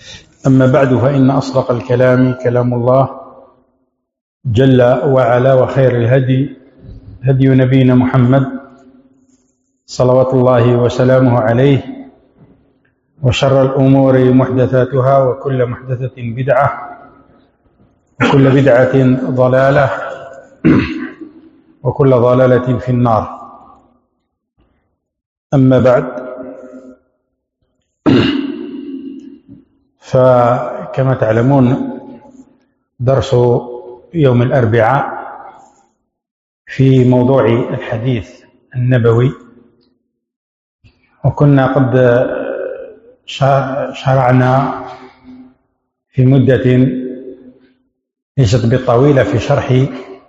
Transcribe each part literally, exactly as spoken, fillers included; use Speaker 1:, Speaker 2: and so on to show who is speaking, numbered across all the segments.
Speaker 1: أما بعد، فإن أصدق الكلام كلام الله جل وعلا، وخير الهدي هدي نبينا محمد صلوات الله وسلامه عليه، وشر الأمور محدثاتها، وكل محدثة بدعة، وكل بدعة ضلالة، وكل ضلالة في النار. أما بعد، فكما تعلمون درس يوم الأربعاء في موضوع الحديث النبوي، وكنا قد شرعنا في مدة ليست بالطويلة في شرح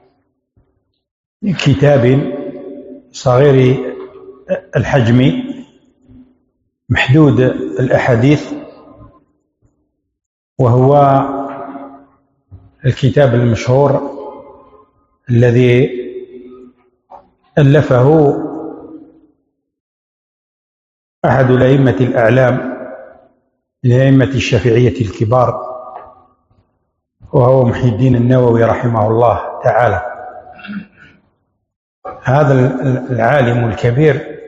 Speaker 1: كتاب صغير الحجم محدود الأحاديث، وهو الكتاب المشهور الذي ألفه أحد الأئمة الأعلام الأئمة الشافعية الكبار، وهو محي الدين النووي رحمه الله تعالى. هذا العالم الكبير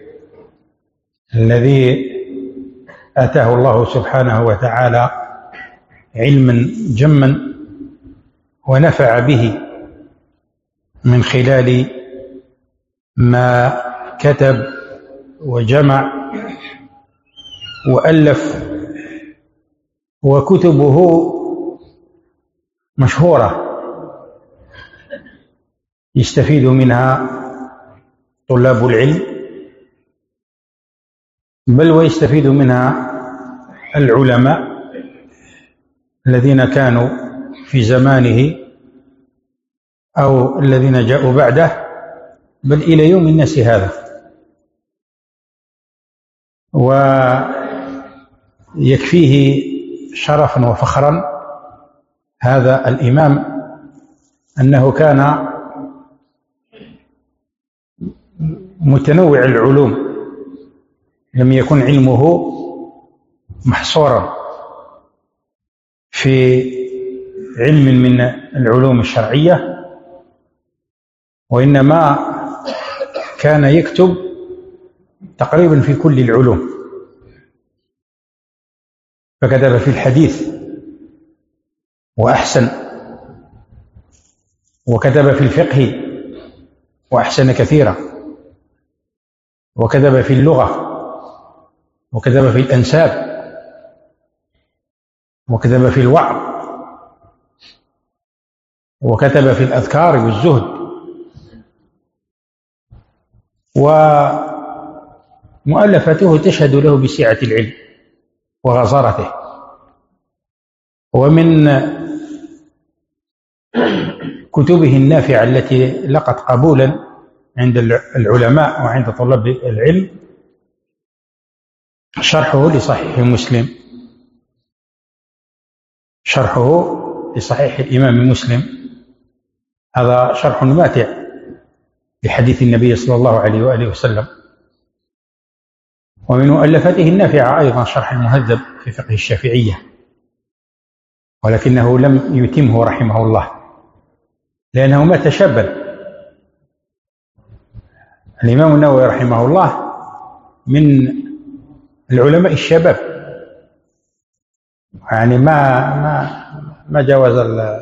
Speaker 1: الذي آتاه الله سبحانه وتعالى علما جما ونفع به من خلال ما كتب وجمع وألف، وكتبه مشهورة يستفيد منها طلاب العلم، بل ويستفيد منها العلماء الذين كانوا في زمانه أو الذين جاءوا بعده، بل إلى يوم الناس هذا. ويكفيه شرفا وفخرا هذا الإمام أنه كان متنوع العلوم، لم يكن علمه محصورا في علم من العلوم الشرعية، وإنما كان يكتب تقريبا في كل العلوم، فكتب في الحديث وأحسن، وكتب في الفقه وأحسن كثيرا، وكتب في اللغة، وكتب في الأنساب، وكتب في الوعظ، وكتب في الأذكار والزهد. ومؤلفاته تشهد له بسعة العلم وغزارته. ومن كتبه النافعة التي لقت قبولا عند العلماء وعند طلاب العلم شرحه لصحيح مسلم، شرحه لصحيح الإمام مسلم. هذا شرح ماتع لحديث النبي صلى الله عليه وآله وسلم. ومن مؤلفاته النافعة أيضا شرح المهذب في فقه الشافعية، ولكنه لم يتمه رحمه الله لأنه مات شابا. الإمام النووي رحمه الله من العلماء الشباب، يعني ما ما ما جاوز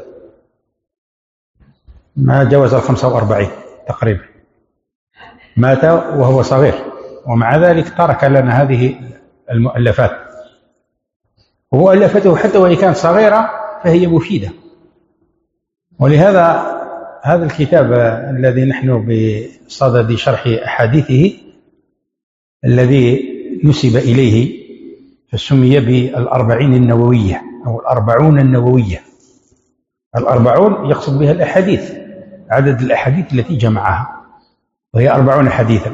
Speaker 1: ما جاوز الخمسة وأربعين تقريبا، مات وهو صغير، ومع ذلك ترك لنا هذه المؤلفات. ومؤلفته حتى وإن كانت صغيرة فهي مفيدة. ولهذا هذا الكتاب الذي نحن بصدد شرح أحاديثه الذي نسب إليه فسمي بالأربعين النووية أو الأربعون النووية. الأربعون يقصد بها الأحاديث، عدد الأحاديث التي جمعها، وهي أربعون حديثا.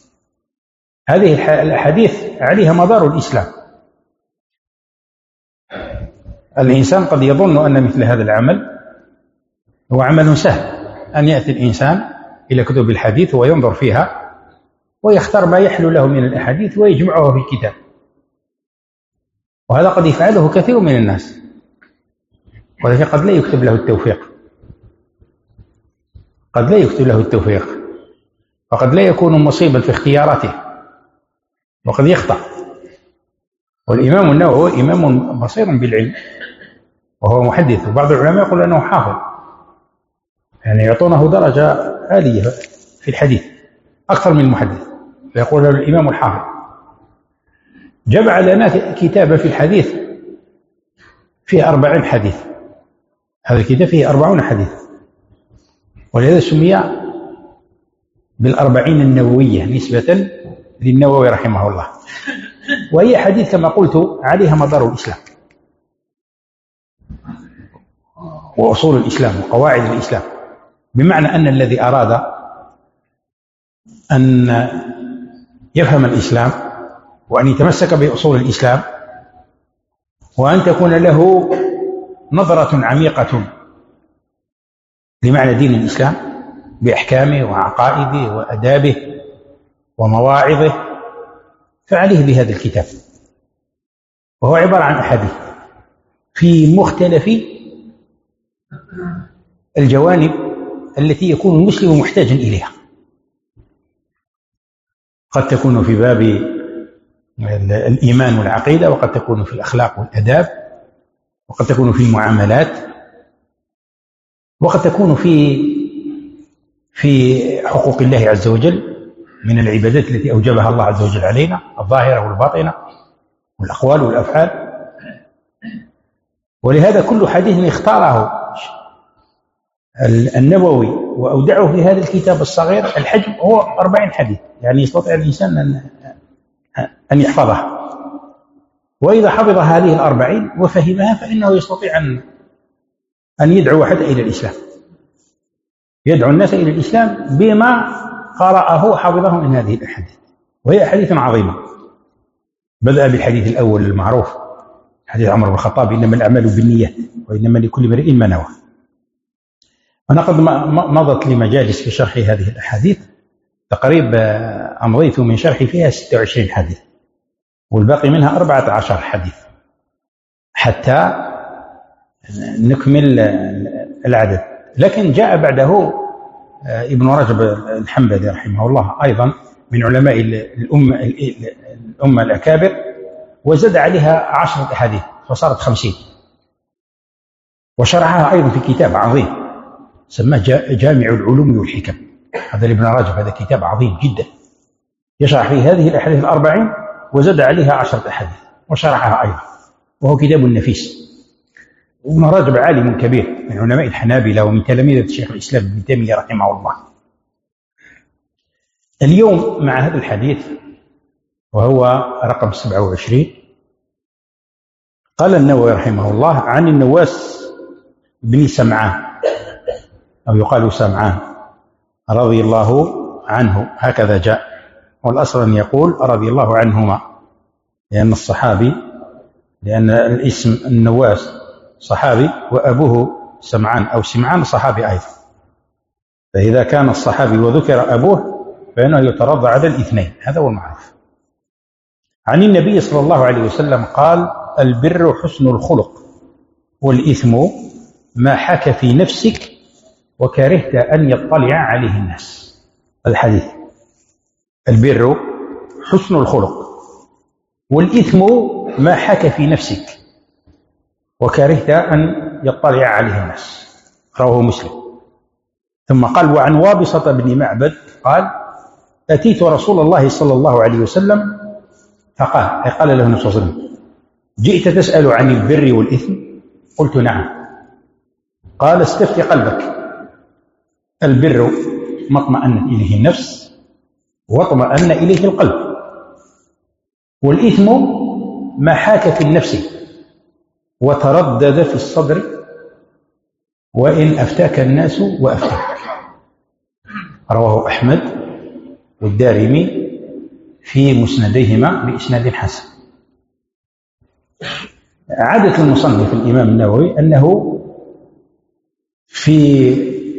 Speaker 1: هذه الأحاديث عليها مدار الإسلام. الإنسان قد يظن أن مثل هذا العمل هو عمل سهل، أن يأتي الإنسان إلى كتب الحديث وينظر فيها ويختار ما يحلو له من الأحاديث ويجمعه في كتاب. وهذا قد يفعله كثير من الناس، ولكن قد لا يكتب له التوفيق، قد لا يكتب له التوفيق، وقد لا يكون مصيبا في اختياراته، وقد يخطأ. والإمام النووي إمام بصير بالعلم وهو محدث، وبعض العلماء يقول أنه حافظ، يعني يعطونه درجة عالية في الحديث أكثر من المحدث، فيقول له الإمام الحافظ. جمع لنا كتابا في الحديث فيه أربعين حديث، هذا الكتاب فيه أربعون حديث، ولهذا سمي بالأربعين النووية نسبة للنووي رحمه الله. وهي حديث كما قلت عليها مدار الإسلام وأصول الإسلام وقواعد الإسلام، بمعنى أن الذي أراد أن يفهم الإسلام وأن يتمسك بأصول الإسلام وأن تكون له نظرة عميقة لمعنى دين الإسلام بأحكامه وعقائده وأدابه ومواعظه، فعليه بهذا الكتاب، وهو عبارة عن أحاديث في مختلف الجوانب التي يكون المسلم محتاجا إليها. قد تكون في باب الإيمان والعقيدة، وقد تكون في الأخلاق والأداب، وقد تكون في المعاملات، وقد تكون في في حقوق الله عز وجل من العبادات التي أوجبها الله عز وجل علينا، الظاهرة والباطنة والأقوال والأفعال. ولهذا كل حديث اختاره النووي وأودعه في هذا الكتاب الصغير الحجم هو أربعين حديث، يعني يستطيع الإنسان أن أن يحفظها. وإذا حفظ هذه الأربعين وفهمها فإنه يستطيع أن أن يدعو حتى إلى الإسلام، يدعو الناس إلى الإسلام بما قرأه وحفظه من هذه الأحاديث، وهي أحاديث عظيمة. بدأ بالحديث الأول المعروف حديث عمر بن الخطاب: إنما الأعمال بالنيات وإنما لكل امرئ ما نوى. أنا قد مضت لي مجالس في شرح هذه الأحاديث، تقريبا أمضيت من شرحي فيها ستة وعشرين حديث، والباقي منها أربعة عشر حديث حتى نكمل العدد. لكن جاء بعده ابن رجب الحنبلي رحمه الله أيضا من علماء الأمة, الأمة الأكابر، وزاد عليها عشرة أحاديث فصارت خمسين، وشرحها أيضا في كتاب عظيم سماه جامع العلوم والحكم. هذا لابن رجب، هذا كتاب عظيم جدا يشرح فيه هذه الأحاديث الأربعين وزاد عليها عشرة أحاديث وشرحها أيضا، وهو كتاب نفيس. وابن رجب عالم كبير من علماء الحنابلة ومن تلاميذ الشيخ الإسلام ابن تيمية رحمه الله. اليوم مع هذا الحديث وهو رقم سبعة وعشرين، قال النووي رحمه الله عن النواس بن سمعان أو يقال سمعان رضي الله عنه، هكذا جاء، والأصل أن يقول رضي الله عنهما، لأن الصحابي لأن الاسم النواس صحابي وأبوه سمعان أو سمعان صحابي أيضا، فإذا كان الصحابي وذكر أبوه فإنه يترضى على الاثنين، هذا هو المعروف. عن النبي صلى الله عليه وسلم قال: البر حسن الخلق، والإثم ما حك في نفسك وكرهت أن يطلع عليه الناس. الحديث: البر حسن الخلق، والإثم ما حك في نفسك وكرهت أن يطلع عليه الناس. رواه مسلم. ثم قال: وعن وابصة بن معبد قال: أتيت رسول الله صلى الله عليه وسلم فقال، أي قال له النبي صلى الله عليه وسلم: جئت تسأل عن البر والإثم؟ قلت: نعم. قال: استفت قلبك، البر ما اطمأنت إليه النفس واطمأن إليه القلب، والإثم ما حاك في النفس وتردد في الصدر وإن أفتاك الناس وأفتاك. رواه أحمد والدارمي في مسنديهما بإسناد حسن. عادة المصنف الإمام النووي أنه في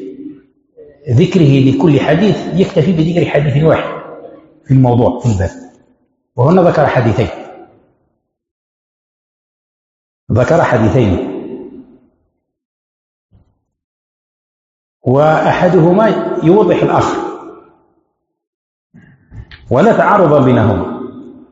Speaker 1: ذكره لكل حديث يكتفي بذكر حديث واحد في الموضوع في الباب، وهنا ذكر حديثين. ذكر حديثين، وأحدهما يوضح الآخر ولا تعارض بينهما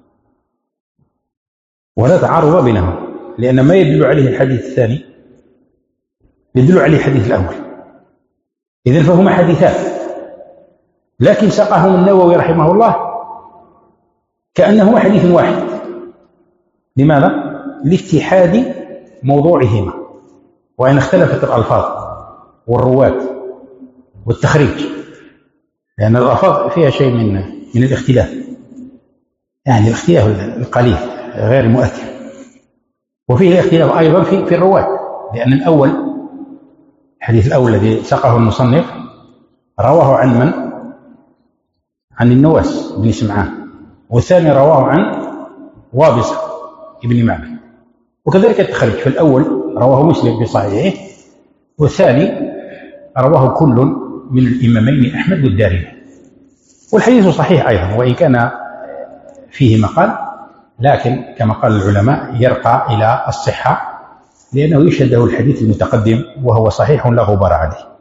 Speaker 1: ولا تعارض بينهما لأن ما يدل عليه الحديث الثاني يدل عليه الحديث الأول، إذن فهما حديثان، لكن ساقهم النووي رحمه الله كأنهما حديث واحد. لماذا؟ لاتحاد موضوعهما، وإن اختلفت الألفاظ والرواة والتخريج، لأن الألفاظ فيها شيء من من الاختلاف، يعني الاختلاف القليل غير المؤثر، وفيه الاختلاف أيضا في في الرواة، لأن الأول الحديث الأول الذي ساقه المصنف رواه عن من؟ عن النواس بن سمعان، والثاني رواه عن وابصة ابن معبد، وكذلك التخريج، في الأول رواه مسلم بصحيحه، والثاني رواه كل من الإمامين أحمد والدارمي، والحديث صحيح أيضا وإن كان فيه مقال، لكن كما قال العلماء يرقى إلى الصحة لأنه يشهد له الحديث المتقدم وهو صحيح لا غبار عليه.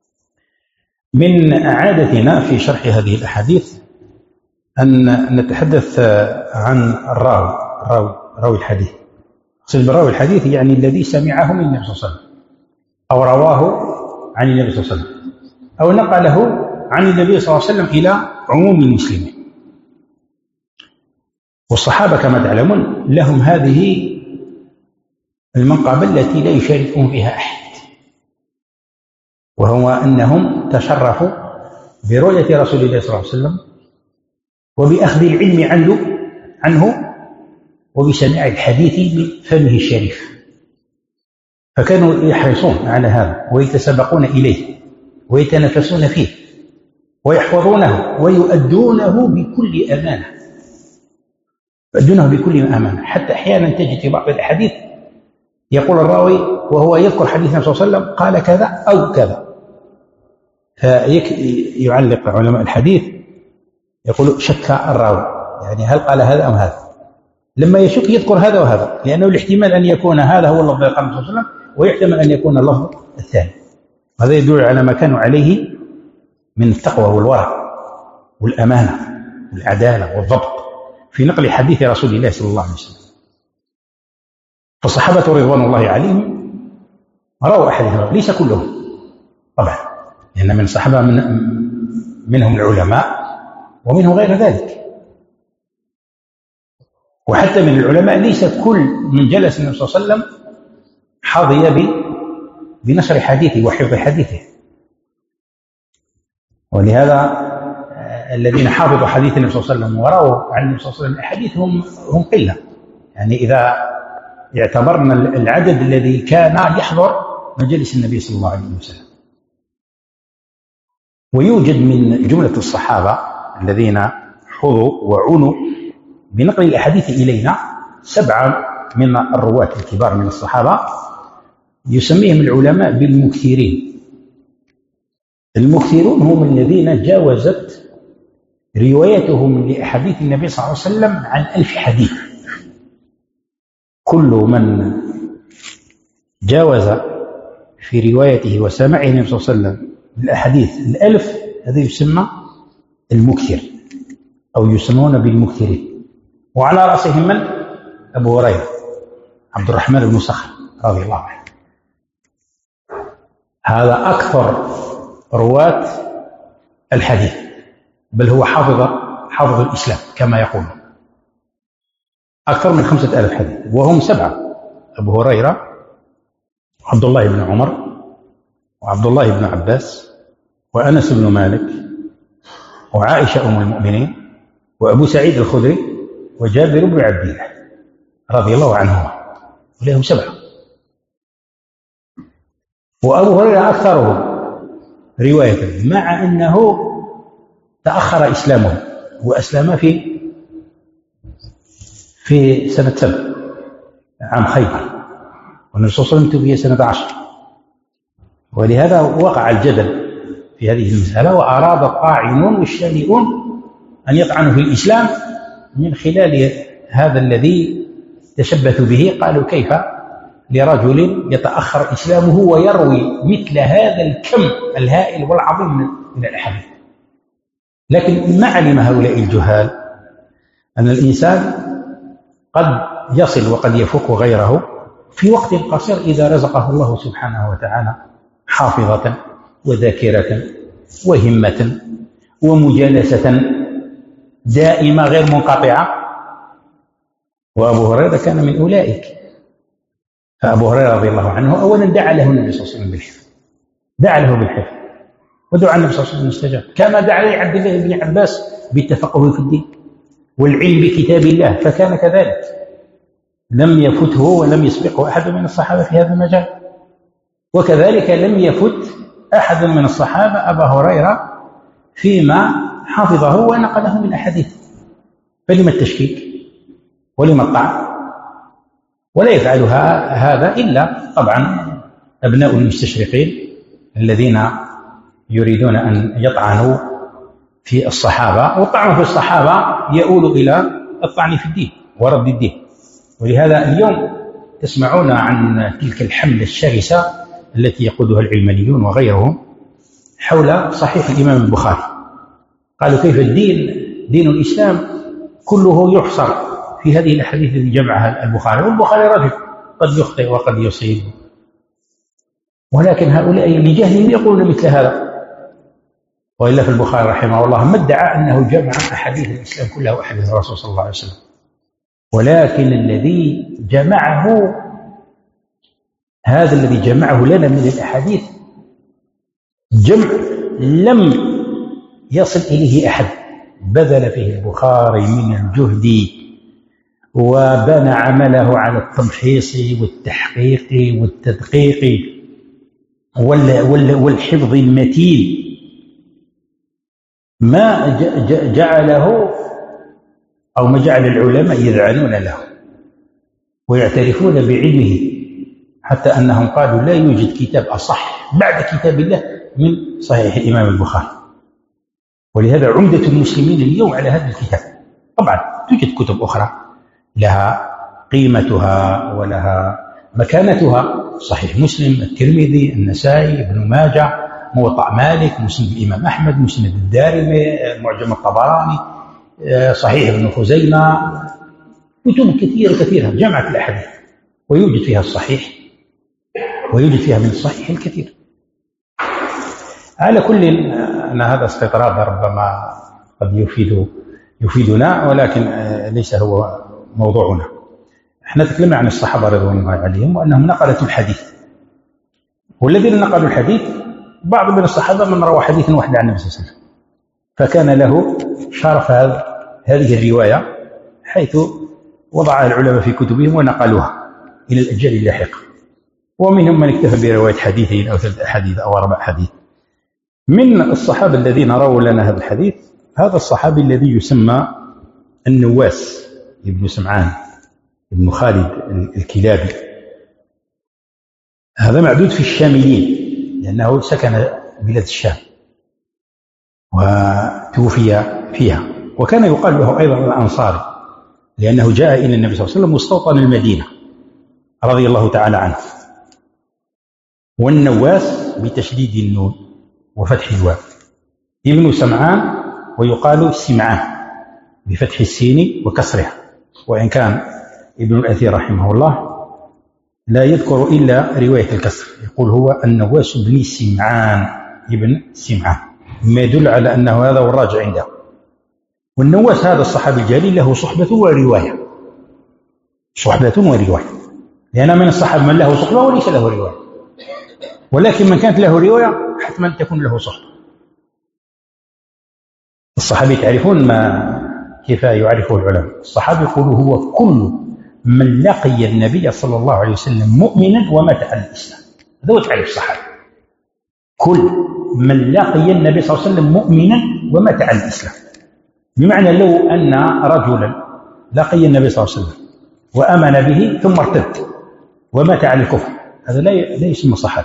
Speaker 1: من عادتنا في شرح هذه الأحاديث أن نتحدث عن الراوي راوي, راوي الحديث. أقصد بالراوي الحديث يعني الذي سمعه من النبي صلى الله عليه وسلم أو رواه عن النبي صلى الله عليه وسلم أو نقله عن النبي صلى الله عليه وسلم إلى عموم المسلمين. والصحابة كما تعلمون لهم هذه المنقبة التي لا يشاركهم فيها أحد، وهو أنهم تشرفوا برؤية رسول الله صلى الله عليه وسلم وبأخذ العلم عنه عنه وبسماع الحديث من فمه الشريف، فكانوا يحرصون على هذا ويتسابقون إليه ويتنافسون فيه ويحفظونه ويؤدونه بكل أمانة يؤدونه بكل أمانة حتى أحيانا تجد في بعض الأحاديث يقول الراوي وهو يذكر حديث النبي صلى الله عليه وسلم قال كذا أو كذا، فيعلق علماء الحديث يقول شك الراوي، يعني هل قال هذا أم هذا، لما يشك يذكر هذا وهذا، لأنه الاحتمال أن يكون هذا هو اللفظ قال النبي صلى الله عليه وسلم ويحتمل أن يكون اللفظ الثاني. هذا يدل على ما كانوا عليه من التقوى والورع والأمانة والعدالة والضبط في نقل حديث رسول الله صلى الله عليه وسلم. فالصحابة رضوان الله عليهم رووا أحاديث، ليس كلهم طبعا، لأن من الصحابة من منهم العلماء ومنهم غير ذلك، وحتى من العلماء ليس كل من جلس النبي صلى الله عليه وسلم حظي بنشر حديثه وحفظ حديثه، ولهذا الذين حافظوا حديث النبي صلى الله عليه وسلم ورووا عن النبي صلى الله عليه وسلم الحديث هم هم قلة، يعني إذا اعتبرنا العدد الذي كان يحضر مجلس النبي صلى الله عليه وسلم. ويوجد من جملة الصحابة الذين حظوا وعنوا بنقل الأحاديث إلينا سبعة من الرواة الكبار من الصحابة يسميهم العلماء بالمكثرين. المكثرون هم الذين جاوزت روايتهم لأحاديث النبي صلى الله عليه وسلم عن ألف حديث. كل من جاوز في روايته وسمعه النبي صلى الله عليه وسلم الأحاديث الألف هذا يسمى المكثر أو يسمون بالمكثرين. وعلى رأسهم من؟ أبو هريرة عبد الرحمن بن صخر رضي الله عنه، هذا أكثر رواة الحديث، بل هو حافظ حافظ الإسلام كما يقول، أكثر من خمسة آلاف حديث، وهم سبعة: أبو هريرة وعبد الله بن عمر وعبد الله بن عباس وأنس بن مالك وعائشة أم المؤمنين وأبو سعيد الخدري وجابر بن عبد الله رضي الله عنهما، ولهم سبعة. وأبو هريرة أكثرهم رواية، مع أنه تأخر إسلامه وأسلم في في سنة سبع عام خيبر، والنبي صلى الله عليه وسلم توفي سنة عشر، ولهذا وقع الجدل في هذه المسألة، وأراد الطاعنون والشانئون أن يطعنوا في الإسلام من خلال هذا الذي تشبثوا به. قالوا كيف لرجل يتأخر إسلامه ويروي مثل هذا الكم الهائل والعظيم من الأحاديث. لكن ما علم هؤلاء الجهال أن الإنسان قد يصل وقد يفوق غيره في وقت قصير إذا رزقه الله سبحانه وتعالى حافظة وذاكرة وهمة ومجالسة دائمة غير منقطعة. وأبو هريرة كان من أولئك. فأبو هريرة رضي الله عنه أولا دعا له النبي صلى الله عليه وسلم بالحفظ، دعا له بالحفظ، ودعا النبي صلى الله عليه وسلم استجاب، كما دعا لعبد الله بن عباس بالتفقه في الدين والعلم بكتاب الله، فكان كذلك، لم يفته ولم يسبقه أحد من الصحابة في هذا المجال. وكذلك لم يفت أحد من الصحابة أبا هريرة فيما حفظه ونقله من أحاديث. فلما التشكيك ولما الطعن؟ ولا يفعل هذا إلا طبعا أبناء المستشرقين الذين يريدون أن يطعنوا في الصحابة، والطعن في الصحابة يؤول إلى الطعن في الدين ورد الدين. ولهذا اليوم تسمعون عن تلك الحملة الشرسة التي يقودها العلمانيون وغيرهم حول صحيح الإمام البخاري. قالوا كيف الدين، دين الإسلام كله يحصر في هذه الأحاديث التي جمعها البخاري، والبخاري رجل قد يخطئ وقد يصيب. ولكن هؤلاء لجهلهم يقولون مثل هذا. وإلا في البخاري رحمه الله ما ادعى أنه جمع أحاديث الإسلام كلها وأحاديث الرسول صلى الله عليه وسلم، ولكن الذي جمعه، هذا الذي جمعه لنا من الأحاديث جمع لم يصل إليه أحد، بذل فيه البخاري من الجهد وبنى عمله على التمحيص والتحقيق والتدقيق والحفظ المتين، ما جعله أو ما جعل العلماء يذعنون له ويعترفون بعلمه، حتى أنهم قالوا لا يوجد كتاب أصح بعد كتاب الله من صحيح الإمام البخاري. ولهذا عمدة المسلمين اليوم على هذا الكتاب. طبعا توجد كتب أخرى لها قيمتها ولها مكانتها، صحيح مسلم، الترمذي، النسائي، ابن ماجه، موطأ مالك، مسند الإمام أحمد، مسند الدارمي، معجم الطبراني، صحيح ابن خزيمة، كتب كثيرة كثيرة جمعت الأحاديث، ويوجد فيها الصحيح ويوجد فيها من الصحيح الكثير. على كل أن هذا استطراد ربما قد يفيد يفيدنا، ولكن ليس هو موضوعنا. احنا تكلمنا عن الصحابة رضوان الله عليهم وأنهم نقلوا الحديث، والذين نقلوا الحديث بعض من الصحابة من روى حديثا واحدا عن النبي صلى الله عليه وسلم، فكان له شرف هذه الرواية حيث وضعها العلماء في كتبهم ونقلوها إلى الأجيال اللاحقة. ومنهم من اكتفى برواية حديثين أو ثلاث أحاديث أو أربع حديث. من الصحابة الذين رووا لنا هذا الحديث هذا الصحابي الذي يسمى النواس ابن سمعان ابن خالد الكلابي. هذا معدود في الشاميين لأنه سكن بلاد الشام وتوفي فيها، وكان يقال له أيضا الأنصاري لأنه جاء إلى النبي صلى الله عليه وسلم مستوطن المدينة رضي الله تعالى عنه. والنواس بتشديد النون وفتح الواو، ابن سمعان ويقال سمعان بفتح السين وكسرها، وإن كان ابن الأثير رحمه الله لا يذكر إلا رواية الكسر، يقول هو النواس بن سمعان ابن سمعان، ما يدل على أنه هذا هو الراجع عنده. والنواس هذا الصحابي الجليل له صحبة ورواية، صحبة ورواية، لأن من الصحابة من له صحبة وليس له رواية، ولكن من كانت له رواية حتما تكون له صحبة. الصحابي تعرفون ما كيف يعرفه العلماء، الصحابي يقول هو كل من لقي النبي صلى الله عليه وسلم مؤمنا ومات على الإسلام، هذا هو تعريف الصحابي، كل من لقي النبي صلى الله عليه وسلم مؤمنا ومات على الإسلام. بمعنى لو أن رجلا لقي النبي صلى الله عليه وسلم وآمن به ثم ارتد ومات على الكفر، هذا لا يسمى صحابي.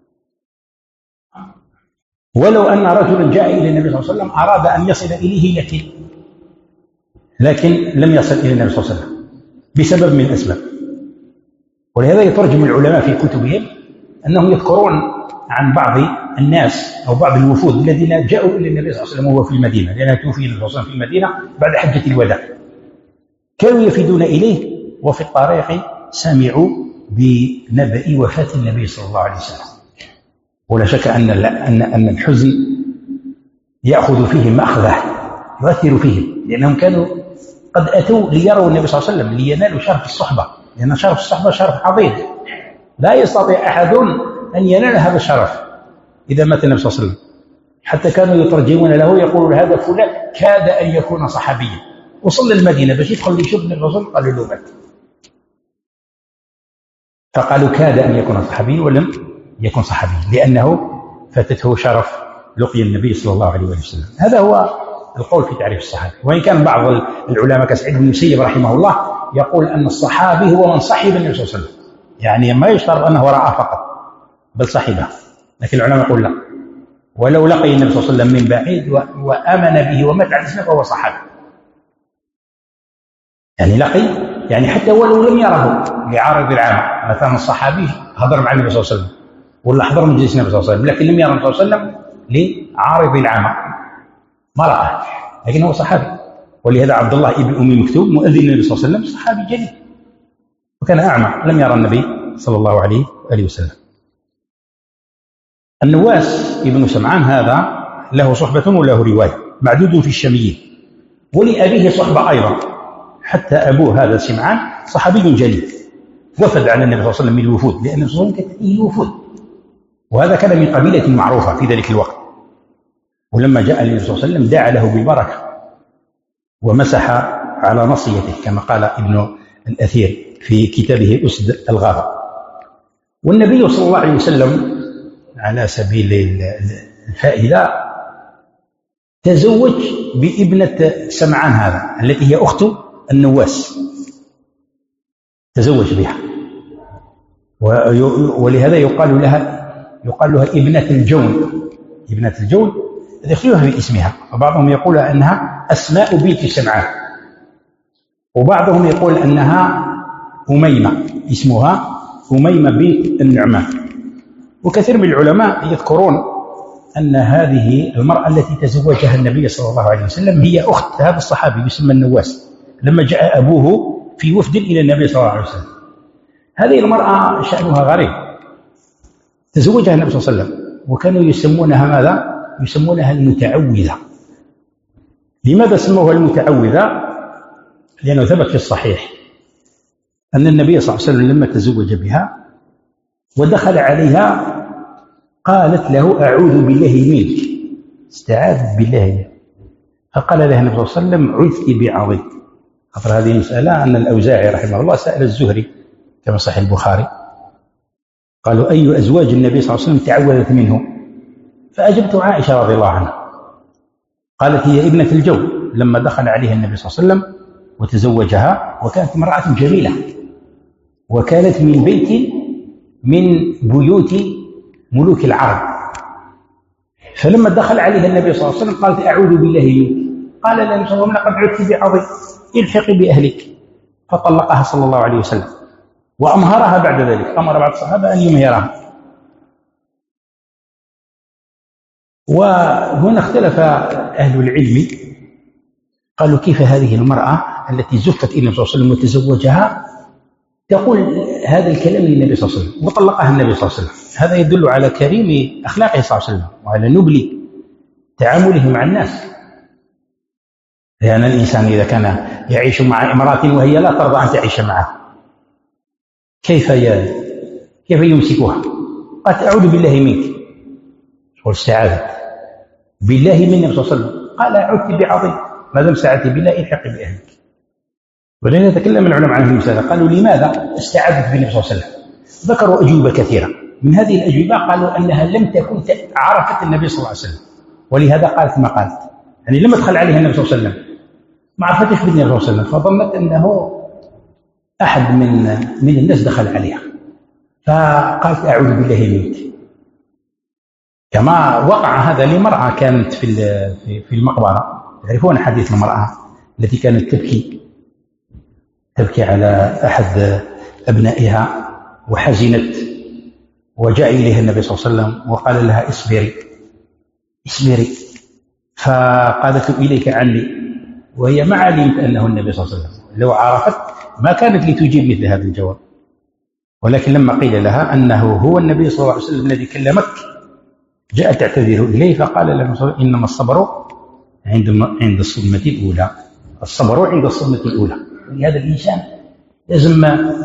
Speaker 1: ولو أن رجلا جاء إلى النبي صلى الله عليه وسلم أراد أن يصل إليه لكن لكن لم يصل إلى النبي صلى الله عليه وسلم بسبب من الأسباب، ولهذا يترجم العلماء في كتبهم أنهم يذكرون عن بعض الناس أو بعض الوفود الذين جاءوا إلى النبي صلى الله عليه وسلم وهو في المدينة، لأنه توفي النبي صلى الله عليه وسلم في المدينة بعد حجة الوداع، كانوا يفيدون إليه وفي الطريق سمعوا بنبأ وفاة النبي صلى الله عليه وسلم. ولا شك أن أن أن الحزن يأخذ فيهم مأخذه، يؤثر فيهم، لأنهم كانوا قد أتوا ليروا النبي صلى الله عليه وسلم لينالوا شرف الصحبة، لأن شرف الصحبة شرف عظيم لا يستطيع أحد أن ينال هذا الشرف إذا مات النبي صلى الله عليه وسلم. حتى كانوا يترجمون له يقولون هذا فلان كاد أن يكون صحابيا، وصل المدينة باش يدخل يشوف النبي صلى الله عليه وسلم قالوا له مات، فقالوا كاد أن يكون صحابيا ولم يكن صحابيا لأنه فاتته شرف لقي النبي صلى الله عليه وسلم. هذا هو القول في تعريف الصحابي. وإن كان بعض العلماء كسعيد بن المسيب رحمه الله يقول أن الصحابي هو من صحب النبي صلى الله عليه وسلم، يعني ما يشترط أنه رأى فقط بل صحبه، لكن العلماء يقول لا، ولو لقي النبي صلى الله عليه وسلم من بعيد وآمن به ومات على الإسلام فهو صحابي، يعني لقي، يعني حتى ولو لم يره لعارض العامة، مثلا الصحابي حضر مع النبي صلى الله عليه وسلم ولا حضر مجلس النبي صلى الله عليه وسلم لكن لم يره النبي صلى الله عليه وسلم لعارض العامة ما رآه، لكن هو صحابي. ولهذا عبد الله ابن أم مكتوم مؤذن النبي صلى الله عليه وسلم صحابي جليل، وكان أعمى لم يرى النبي صلى الله عليه وآله وسلم. النواس ابن سمعان هذا له صحبة وله رواية، معدود في الشاميين، ولأبيه صحبة أيضا، حتى أبوه هذا سمعان صحابي جليل وفد على النبي صلى الله عليه وسلم من الوفود، لأن النبي صلى الله عليه وسلم كانت تأتيه الوفود، وهذا كان من قبيلة معروفة في ذلك الوقت. ولما جاء النبي صلى الله عليه وسلم دعا له بالبركة ومسح على نصيته كما قال ابن الأثير في كتابه أسد الغابة. والنبي صلى الله عليه وسلم على سبيل الفائدة تزوج بابنة سمعان هذا التي هي أخت النواس، تزوج بها، ولهذا يقال لها يقال لها ابنة الجون. ابنة الجون يختلفها في اسمها، وبعضهم يقول أنها أسماء بنت سمعان، وبعضهم يقول أنها أميمة، اسمها أميمة بنت النعمان. وكثير من العلماء يذكرون أن هذه المرأة التي تزوجها النبي صلى الله عليه وسلم هي أخت هذا الصحابي يسمى النواس، لما جاء أبوه في وفد إلى النبي صلى الله عليه وسلم. هذه المرأة شأنها غريب، تزوجها النبي صلى الله عليه وسلم وكانوا يسمونها ماذا؟ يسمونها المتعوذة. لماذا سموها المتعوذة؟ لأنه ثبت في الصحيح أن النبي صلى الله عليه وسلم لما تزوج بها ودخل عليها قالت له أعوذ بالله منك، استعاذت بالله، فقال لها النبي صلى الله عليه وسلم عذت بعظيم. خطر هذه المسألة أن الأوزاعي رحمه الله سأل الزهري كما صحيح البخاري، قالوا أي أزواج النبي صلى الله عليه وسلم تعوذت منه؟ فأجبت عائشة رضي الله عنها، قالت هي ابنة الجو لما دخل عليها النبي صلى الله عليه وسلم وتزوجها، وكانت امرأة جميلة وكانت من بيت من بيوت ملوك العرب، فلما دخل عليها النبي صلى الله عليه وسلم قالت أعوذ بالله منك، قال لها النبي صلى الله عليه وسلم لقد عدت بعظيم، الحقي بأهلك، فطلقها صلى الله عليه وسلم وأمهرها بعد ذلك، أمر بعض الصحابة أن يمهرها. وهنا اختلف أهل العلم، قالوا كيف هذه المرأة التي زفت إلى النبي صلى الله عليه وسلم وتزوجها تقول هذا الكلام للنبي صلى الله عليه وسلم وطلقها النبي صلى الله عليه وسلم؟ هذا يدل على كريم أخلاقه صلى الله عليه وسلم وعلى نبل تعامله مع الناس، لأن الإنسان إذا كان يعيش مع امرأة وهي لا ترضى أن تعيش معه كيف ي... كيف يمسكها؟ قالت أعوذ بالله منك، واستعاذت بالله من النبي صلى الله عليه وسلم، قال عدت بعظيم، ما دام استعاذت بالله الحقي بأهلك. ولهذا تكلم العلماء عن هذه المسألة، قالوا لماذا استعاذت بالنبي صلى الله عليه وسلم؟ ذكروا أجوبة كثيرة، من هذه الأجوبة قالوا أنها لم تكن عرفت النبي صلى الله عليه وسلم، ولهذا قالت ما قالت، يعني لما دخل عليها النبي صلى الله عليه وسلم ما عرفتش بالنبي صلى الله عليه وسلم، فظنت أنه أحد من من الناس دخل عليها، فقالت أعوذ بالله منك. كما وقع هذا لمرأة كانت في في المقبرة، تعرفون حديث المرأة التي كانت تبكي تبكي على أحد أبنائها وحزنت، وجاء إليها النبي صلى الله عليه وسلم وقال لها اصبري اصبري، فقالت إليك عني، وهي ما علمت أنه النبي صلى الله عليه وسلم. لو عرفت ما كانت لتجيب مثل هذا الجواب، ولكن لما قيل لها أنه هو النبي صلى الله عليه وسلم الذي كلمك جاءت تعتذر إليه، فقال له إنما الصبر عند عند الصدمة الأولى، الصبر عند الصدمة الأولى. هذا الإنسان لازم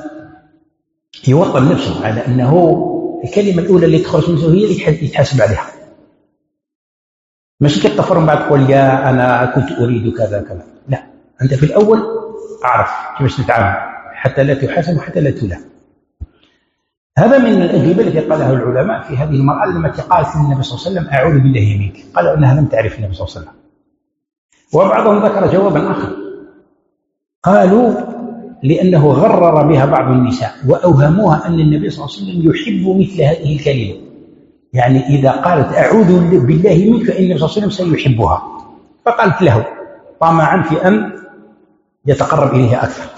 Speaker 1: يوطن نفسه على أنه الكلمة الأولى اللي تخرج منه هي اللي يتحاسب عليها، مش كالتفرم بعد تقول يا أنا كنت أريد كذا كذا، لا، أنت في الأول أعرف كيف تتعامل حتى لا تحاسب وحتى لا تلام. هذا من الأجوبة التي قالها العلماء في هذه المرأة التي قالت للنبي صلى الله عليه وسلم أعوذ بالله منك، قالوا أنها لم تعرف النبي صلى الله عليه وسلم. وبعضهم ذكر جوابا آخر، قالوا لأنه غرر بها بعض النساء وأوهموها أن النبي صلى الله عليه وسلم يحب مثل هذه الكلمة، يعني إذا قالت أعوذ بالله منك فإن النبي صلى الله عليه وسلم سيحبها، فقالت له طمعا في أن يتقرب إليها أكثر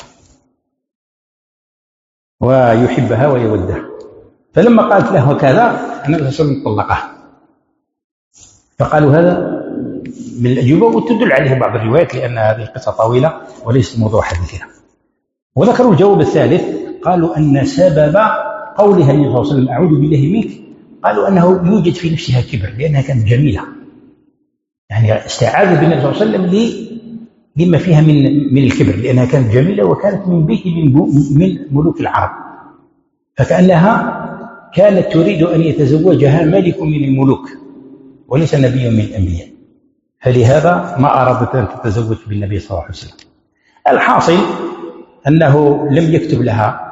Speaker 1: ويحبها ويودها. فلما قالت له كذا النبي صلى الله عليه وسلم طلقها. فقالوا هذا من الأجوبة، وتدل عليه بعض الروايات لأن هذه القصة طويلة وليست موضوع حديثنا. وذكروا الجواب الثالث، قالوا أن سبب قولها النبي صلى الله عليه وسلم أعوذ بالله منك، قالوا أنه يوجد في نفسها كبر لأنها كانت جميلة، يعني استعاذ بالنبي صلى الله عليه وسلم لما فيها من من الكبر، لأنها كانت جميلة وكانت من بيت من ملوك العرب، فكأنها كانت تريد أن يتزوجها ملك من الملوك وليس نبي من الأنبياء، فلهذا ما أرادت أن تتزوج بالنبي صلى الله عليه وسلم. الحاصل أنه لم يكتب لها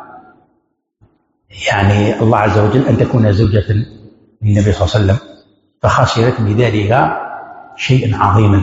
Speaker 1: يعني الله عز وجل أن تكون زوجة للنبي صلى الله عليه وسلم، فخسرت بذلك شيئا عظيما.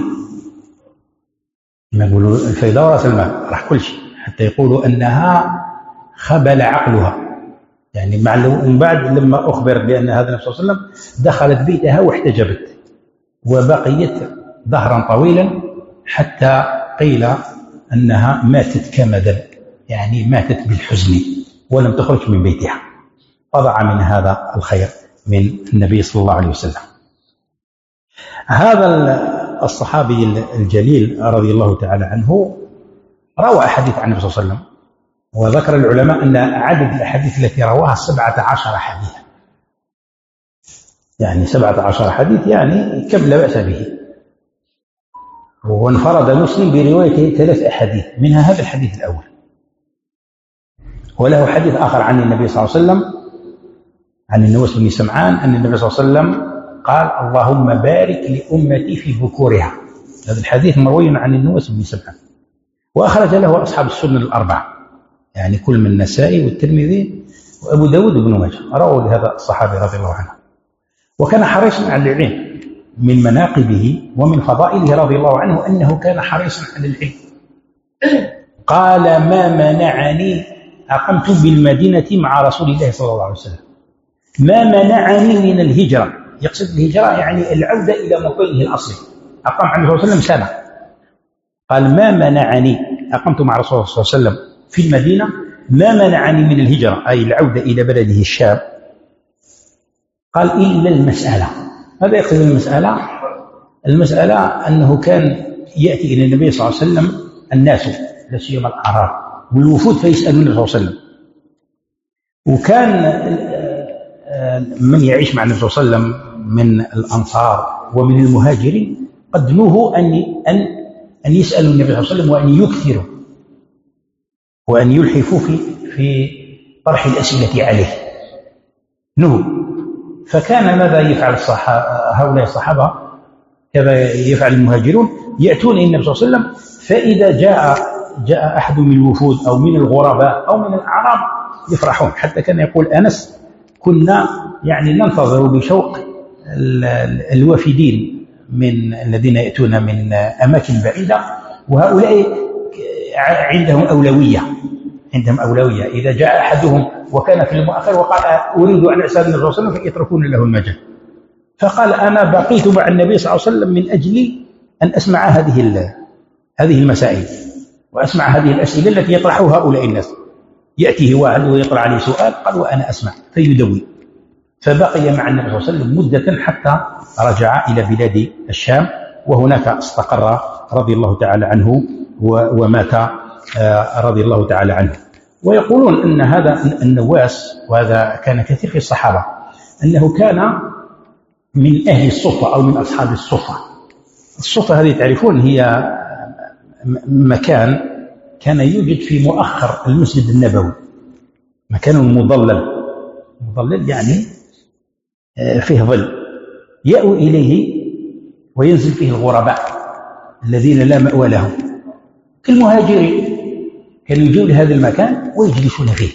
Speaker 1: ما يقولوا الفيضة ورأس المال، راح كل شيء، حتى يقولوا أنها خبل عقلها، يعني من بعد لما أخبر بأن هذا النبي صلى الله عليه وسلم دخلت بيتها واحتجبت وبقيت ظهرا طويلا حتى قيل أنها ماتت كمدا، يعني ماتت بالحزن ولم تخرج من بيتها، فضع من هذا الخير من النبي صلى الله عليه وسلم. هذا الصحابي الجليل رضي الله تعالى عنه روى أحاديث عن النبي صلى الله عليه وسلم، وذكر العلماء أن عدد الأحاديث التي رواها سبعة عشر حديثا، يعني سبعة عشر حديث يعني كم لا بأس به. وانفرد مسلم بروايته ثلاث أحاديث، منها هذا الحديث الأول، وله حديث آخر عن النبي صلى الله عليه وسلم عن النواس بن سمعان أن النبي صلى الله عليه وسلم قال اللهم بارك لأمتي في بكورها. هذا الحديث مروي عن النواس بن سمعان، وأخرج له أصحاب السنن الأربعة، يعني كل من النسائي والترمذي وأبو داود وابن ماجه رووا لهذا الصحابي رضي الله عنه. وكان حريصا على العلم، من مناقبه ومن فضائله رضي الله عنه أنه كان حريصا على العلم. قال ما منعني أقمت بالمدينة مع رسول الله صلى الله عليه وسلم، ما منعني من الهجرة، يقصد الهجرة يعني العودة إلى موطنه الأصلي، أقام عند رسول الله صلى الله عليه وسلم سنة، قال ما منعني أقمت مع رسول الله صلى الله عليه وسلم في المدينة، ما منعني من الهجرة أي العودة إلى بلده الشام، قال إلا المسألة. ماذا يقصد المسألة؟ المسألة أنه كان يأتي إلى النبي صلى الله عليه وسلم الناس لا سيما الأعراب والوفود فيسألون النبي صلى الله عليه وسلم، وكان من يعيش مع النبي صلى الله عليه وسلم من الأنصار ومن المهاجرين قد نهوا أن أن أن يسألوا النبي صلى الله عليه وسلم وأن يكثروا وأن يلحفوا في في طرح الأسئلة عليه، نهوا. فكان ماذا يفعل الصحابة هؤلاء الصحابة كما يفعل المهاجرون، يأتون إلى النبي صلى الله عليه وسلم، فإذا جاء جاء أحد من الوفود أو من الغرباء أو من الأعراب يفرحون، حتى كان يقول أنس كنا يعني ننتظر بشوق الوافدين من الذين يأتون من أماكن بعيدة، وهؤلاء عندهم أولوية عندهم أولوية إذا جاء أحدهم وكان في المؤخر وقال أريد أن أسأل النبي صلى الله عليه وسلم فيتركون له المجال، فقال أنا بقيت مع النبي صلى الله عليه وسلم من أجل أن أسمع هذه هذه المسائل وأسمع هذه الأسئلة التي يطرحها هؤلاء الناس. يأتيه واحد ويطرح عليه سؤال قال وأنا أسمع فيدوي. فبقي مع النبي صلى الله عليه وسلم مدة حتى رجع إلى بلاد الشام، وهناك استقر رضي الله تعالى عنه ومات رضي الله تعالى عنه. ويقولون أن هذا النواس، وهذا كان كثير في الصحابة، أنه كان من أهل الصفة أو من أصحاب الصفة. الصفة هذه تعرفون هي مكان كان يوجد في مؤخر المسجد النبوي، مكان مضلل، مضلل يعني فيه ظل يأوي إليه وينزل فيه الغرباء الذين لا مأوى لهم كالمهاجرين، كانوا يجوا لهذا المكان ويجلسون فيه،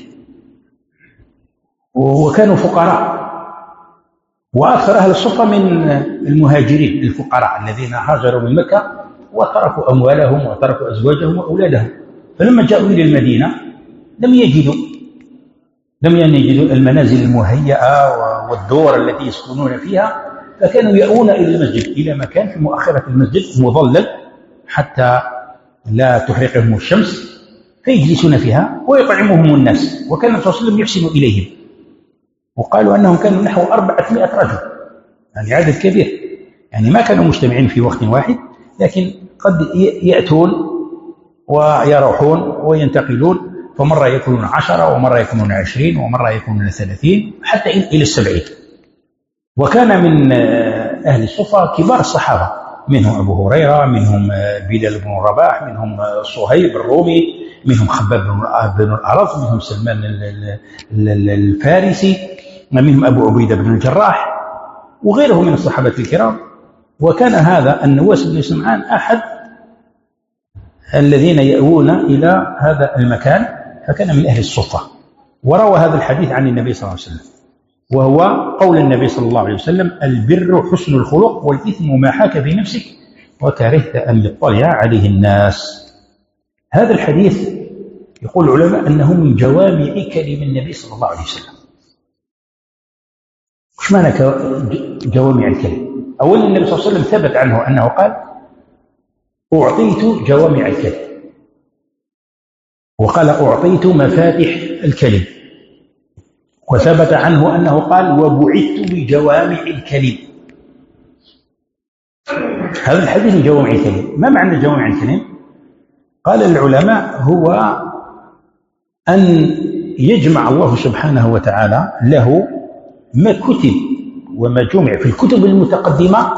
Speaker 1: وكانوا فقراء. وأكثر أهل الصفة من المهاجرين الفقراء الذين هاجروا من مكة وتركوا أموالهم وتركوا أزواجهم وأولادهم، فلما جاءوا إلى المدينة لم يجدوا لم يجدوا المنازل المهيئة والدور التي يسكنون فيها، فكانوا يأوون إلى المسجد، إلى مكان في مؤخرة المسجد مظلل حتى لا تحرقهم الشمس، فيجلسون فيها ويطعمهم الناس. وكان الرسول صلى الله عليه وسلم يحسن إليهم، وقالوا أنهم كانوا نحو أربعمائة رجل، يعني عدد كبير، يعني ما كانوا مجتمعين في وقت واحد، لكن قد يأتون ويروحون وينتقلون، فمرة يكونون عشرة ومرة يكونون عشرين ومرة يكونون ثلاثين حتى إلى السبعين. وكان من أهل الصفة كبار الصحابة، منهم أبو هريرة، منهم بلال بن رباح، منهم صهيب الرومي، منهم خباب بن الأرض، منهم سلمان الفارسي، منهم أبو عبيدة بن الجراح وغيره من الصحابة الكرام. وكان هذا النواس بن سمعان أحد الذين يأوون إلى هذا المكان، فكان من أهل الصفة. وروى هذا الحديث عن النبي صلى الله عليه وسلم، وهو قول النبي صلى الله عليه وسلم: البر حسن الخلق، والإثم ما حاك في نفسك وكرهت أن يطلع عليه الناس. هذا الحديث يقول العلماء أنه من جوامع كلم النبي صلى الله عليه وسلم. وش معنى جوامع الكلم؟ أولا النبي صلى الله عليه وسلم ثبت عنه أنه قال: أعطيت جوامع الكلم، وقال: أعطيت مفاتح الكلم، وثبت عنه أنه قال: وبعثت بجوامع الكلم. هذا الحديث من جوامع الكلم. ما معنى جوامع الكلم؟ قال العلماء: هو أن يجمع الله سبحانه وتعالى له ما كتب وما جمع في الكتب المتقدمة،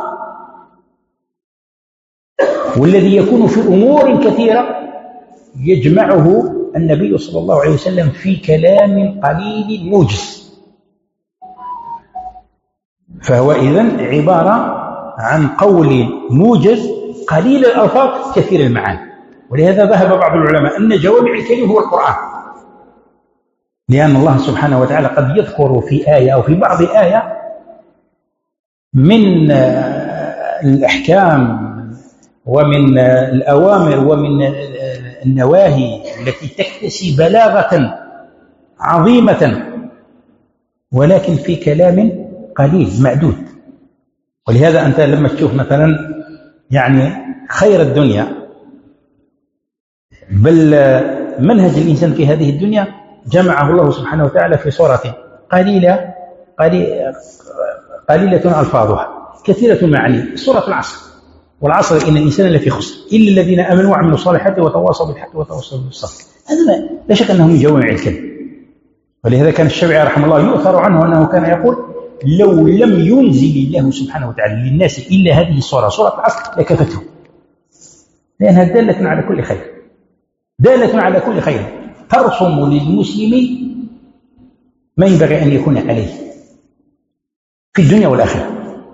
Speaker 1: والذي يكون في أمور كثيرة يجمعه النبي صلى الله عليه وسلم في كلام قليل موجز. فهو إذن عبارة عن قول موجز قليل الألفاظ كثير المعاني. ولهذا ذهب بعض العلماء أن جوامع الكلم هو القرآن، لأن الله سبحانه وتعالى قد يذكر في آية أو في بعض آية من الأحكام ومن الأوامر ومن النواهي التي تكتسي بلاغة عظيمة، ولكن في كلام قليل معدود. ولهذا أنت لما تشوف مثلا يعني خير الدنيا، بل منهج الإنسان في هذه الدنيا جمعه الله سبحانه وتعالى في صورة قليلة قليلة ألفاظها كثيرة المعاني، سورة العصر: والعصر إن الإنسان لفي خسر إلا الذين آمنوا وعملوا الصالحات وتواصوا بالحق وتواصوا بالصبر. هذا لا شك أنه من جوامع الكلم. ولهذا كان الشافعي رحمه الله يؤثر عنه أنه كان يقول: لو لم ينزل الله سبحانه وتعالى للناس إلا هذه السورة، سورة العصر، لكفتهم، لأنها دالة على كل خير، دالة على كل خير ترسم للمسلم ما ينبغي أن يكون عليه في الدنيا والآخرة.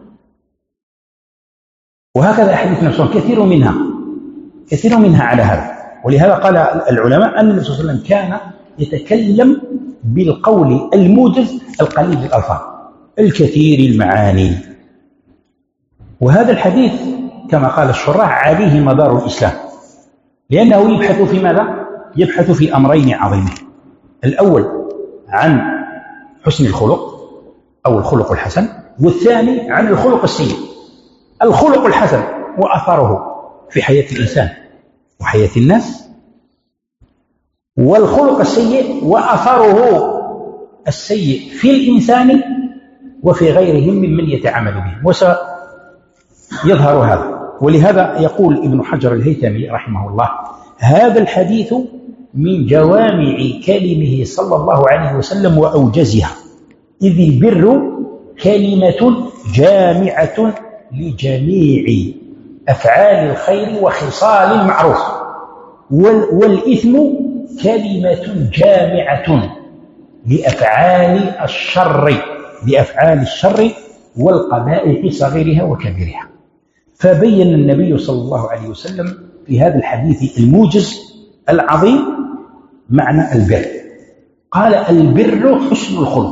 Speaker 1: وهكذا أحاديث نفسهم كثير منها كثير منها على هذا. ولهذا قال العلماء أن النبي صلى الله عليه وسلم كان يتكلم بالقول الموجز القليل الألفاظ الكثير المعاني. وهذا الحديث كما قال الشراح عليه مدار الإسلام، لأنه يبحث في ماذا؟ يبحث في أمرين عظيمين: الأول عن حسن الخلق أو الخلق الحسن، والثاني عن الخلق السيء. الخلق الحسن وأثره في حياة الإنسان وحياة الناس، والخلق السيء وأثره السيء في الإنسان وفي غيره ممن يتعامل به، وسيظهر هذا. ولهذا يقول ابن حجر الهيثمي رحمه الله: هذا الحديث من جوامع كلمه صلى الله عليه وسلم وأوجزها، إذ البر كلمة جامعة لجميع أفعال الخير وخصال المعروف، والإثم كلمة جامعة لأفعال الشر لأفعال الشر والقبائح صغيرها وكبيرها. فبين النبي صلى الله عليه وسلم في هذا الحديث الموجز العظيم معنى البر. قال: البر حسن الخلق.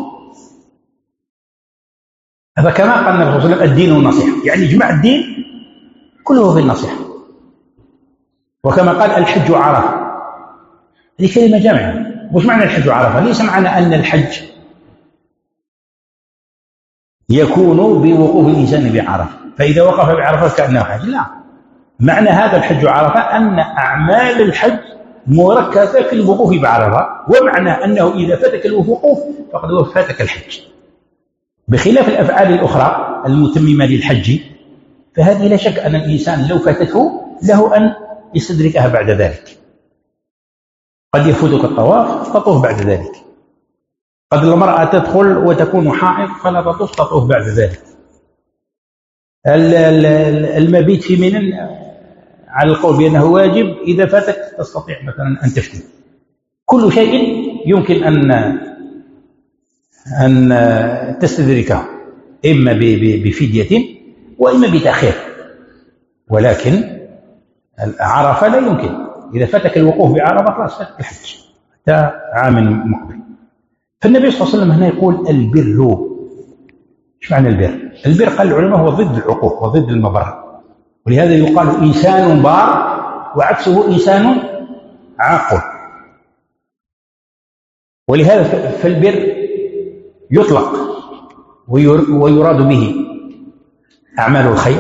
Speaker 1: هذا كما قال النبي صلى الله عليه وسلم: الدين والنصيحة، يعني جمع الدين كله في النصيحة. وكما قال: الحج عرفة، هذه كلمة جامعة. وش معنى الحج عرفة؟ ليس معنى أن الحج يكون بوقوف الإنسان بعرفة، فإذا وقف بعرفة كأنه حج، لا. معنى هذا الحج عرفة أن أعمال الحج مركزة في الوقوف بعرفة، ومعنى أنه إذا فاتك الوقوف فقد فاتك الحج، بخلاف الأفعال الأخرى المتممة للحج، فهذه لا شك أن الإنسان لو فاتته له أن يستدركها بعد ذلك. قد يفوتك الطواف تطوف بعد ذلك، قد المرأة تدخل وتكون حائض فلا تطوف تطوف بعد ذلك. المبيت في منى على القول بأنه واجب، إذا فاتك تستطيع مثلا أن تفتي. كل شيء يمكن أن أن تستدركه، إما بفدية وإما بتأخير، ولكن عرفة لا يمكن. إذا فاتك الوقوف بعرفة خلاص فاتك الحج حتى عام مقبل. فالنبي صلى الله عليه وسلم هنا يقول: البر. ايش معنى البر؟ البر قال العلماء هو ضد العقوق وضد المبر، ولهذا يقال إنسان بار وعكسه إنسان عاقل. ولهذا فالبر يطلق ويراد به أعمال الخير،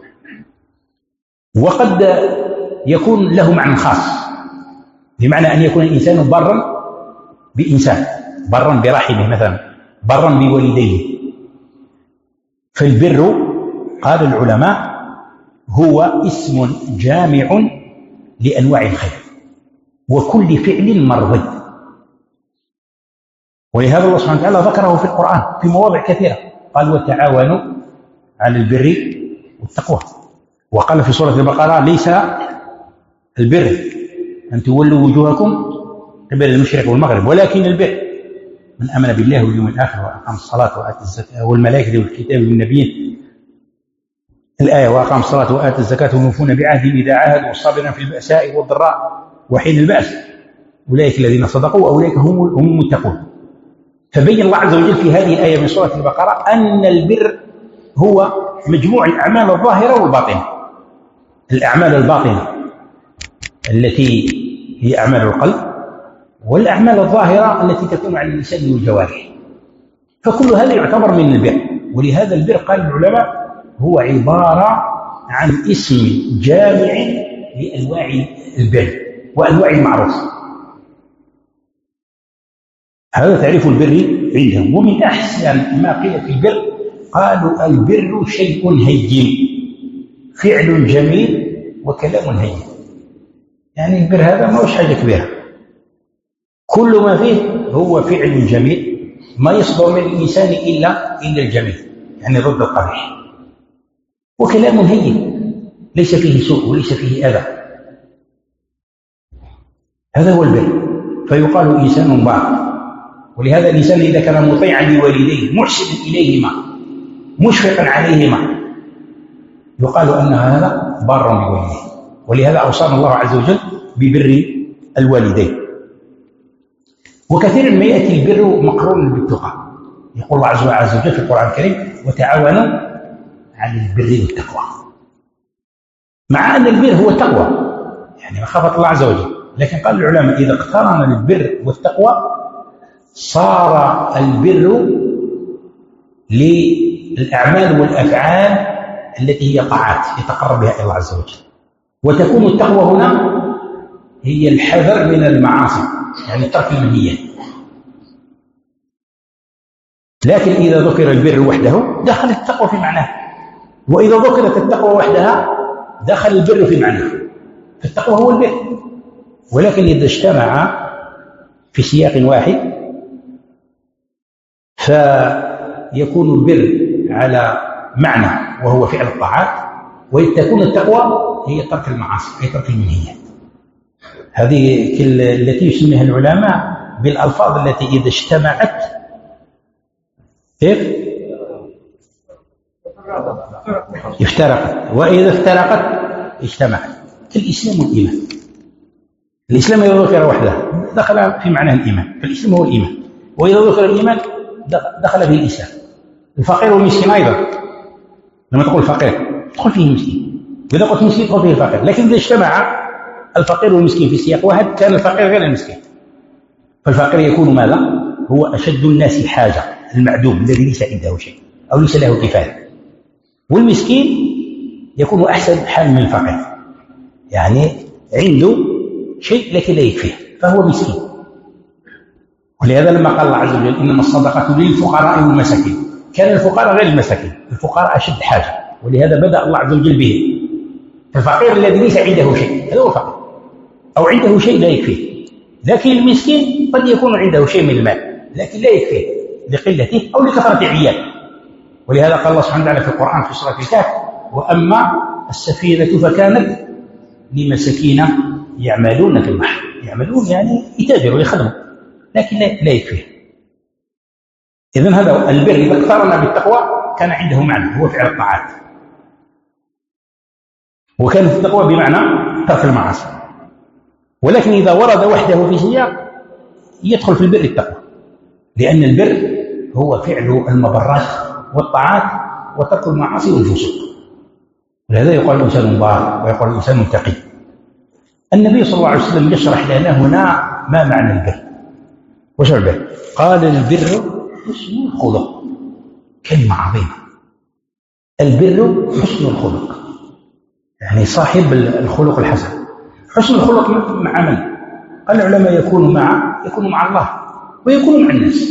Speaker 1: وقد يكون له معنى خاص، بمعنى أن يكون الإنسان برا بإنسان، برا برحمه مثلا، برا بوالديه. فالبر قال العلماء هو اسم جامع لأنواع الخير وكل فعل مرغوب. ولهذا الله سبحانه وتعالى ذكره في القرآن في مواضع كثيرة، قال: وتعاونوا على البر والتقوى. وقال في سورة البقرة: ليس البر أن تولوا وجوهكم قبل المشرق والمغرب، ولكن البر من آمن بالله واليوم الآخر وأقام الصلاة وآتى الزكاة والملائكة والكتاب والنبيين، الآية: وأقام الصلاة وآتى الزكاة والموفون بعهدهم إذا عاهدوا والصابرين في البأساء والضراء وحين البأس أولئك الذين صدقوا وأولئك هم هم المتقون. فبين الله عز وجل في هذه الآية من سورة البقرة أن البر هو مجموع الأعمال الظاهرة والباطنة. الأعمال الباطنة التي هي أعمال القلب، والأعمال الظاهرة التي تكون على اللسان والجوارح، فكل هذا يعتبر من البر. ولهذا البر قال العلماء هو عبارة عن اسم جامع لأنواع البر وأنواع المعروف. هذا تعريف البر عندهم. ومن أحسن ما قيل في البر قالوا: البر شيء هين، فعل جميل وكلام هين. يعني البر هذا ما هوش حاجة كبيرة، كل ما فيه هو فعل جميل، ما يصدر من الإنسان إلا إلا الجميل، يعني ضد القبيح، وكلام هين ليس فيه سوء وليس فيه أذى. هذا هو البر. فيقال إنسان بار. ولهذا الإنسان إذا كان مطيعا لوالديه محسنا إليهما مشفقا عليهما يقال أن هذا بار بوالديه. ولهذا أوصانا الله عز وجل ببر الوالدين. وكثيرا ما يأتي البر مقرون بالتقى، يقول الله عز وجل في القرآن الكريم: وتعاونوا على البر والتقوى. مع أن البر هو التقوى، يعني مخافة الله عز وجل، لكن قال العلماء إذا اقترن البر والتقوى صار البر للأعمال والأفعال التي هي طاعات يتقرب بها إلى الله عز وجل، وتكون التقوى هنا هي الحذر من المعاصي، يعني ترك المنهيات. لكن إذا ذكر البر وحده دخل التقوى في معناه، وإذا ذكرت التقوى وحدها دخل البر في معناه، فالتقوى هو البر. ولكن إذا اجتمع في سياق واحد فيكون البر على معنى وهو فعل الطاعات، وتكون التقوى هي ترك المعاصي، هي ترك المنهيات. هذه التي يسميها العلماء بالألفاظ التي إذا اجتمعت كيف؟ افترقت، وإذا افترقت اجتمعت. الإسلام والإيمان. الإسلام إذا ذكر وحده دخل في معناه الإيمان، فالإسلام هو الإيمان، وإذا ذكر الإيمان دخل به الإسلام. الفقير والمسكين أيضا، لما تقول فقير تدخل فيه مسكين، وإذا قلت مسكين تدخل فيه فقير. لكن إذا اجتمع الفقير والمسكين في سياق واحد كان الفقير غير المسكين. فالفقير يكون ماذا؟ هو أشد الناس حاجة، المعدوم الذي ليس عنده شيء أو ليس له كفاية. والمسكين يكون أحسن حال من الفقير، يعني عنده شيء لكن لا يكفيه فهو مسكين. ولهذا لما قال الله عز وجل إنما الصدقة للفقراء والمساكين، كان الفقراء غير المساكين، الفقراء أشد حاجة، ولهذا بدأ الله عز وجل به. الفقير الذي ليس عنده شيء هذا هو فقير، أو عنده شيء لا يكفيه. لكن المسكين قد يكون عنده شيء من المال لكن لا يكفيه لقلته أو لكثرة عياله. ولهذا قال الله سبحانه وتعالى في القرآن في سورة الكهف: وأما السفينة فكانت لمساكين يعملون في البحر. يعملون يعني يتاجروا يخدموا لكن لا يكفيه. إذن هذا البر إذا اقترن بالتقوى كان عنده معنى هو فعل الطاعات، وكانت التقوى بمعنى ترك المعاصي. ولكن إذا ورد وحده في سياق يدخل في البر التقوى، لأن البر هو فعل المبرات والطاعات وترك المعاصي والفسوق. ولهذا يقال الإنسان بار ويقال الإنسان متقي. النبي صلى الله عليه وسلم يشرح لنا هنا ما معنى البر. وش البر؟ قال: البر حسن الخلق. كلمة عظيمة. البر حسن الخلق، يعني صاحب الخلق الحسن. حسن الخلق مع من؟ قال العلماء يكون مع يكون مع الله ويكون مع الناس.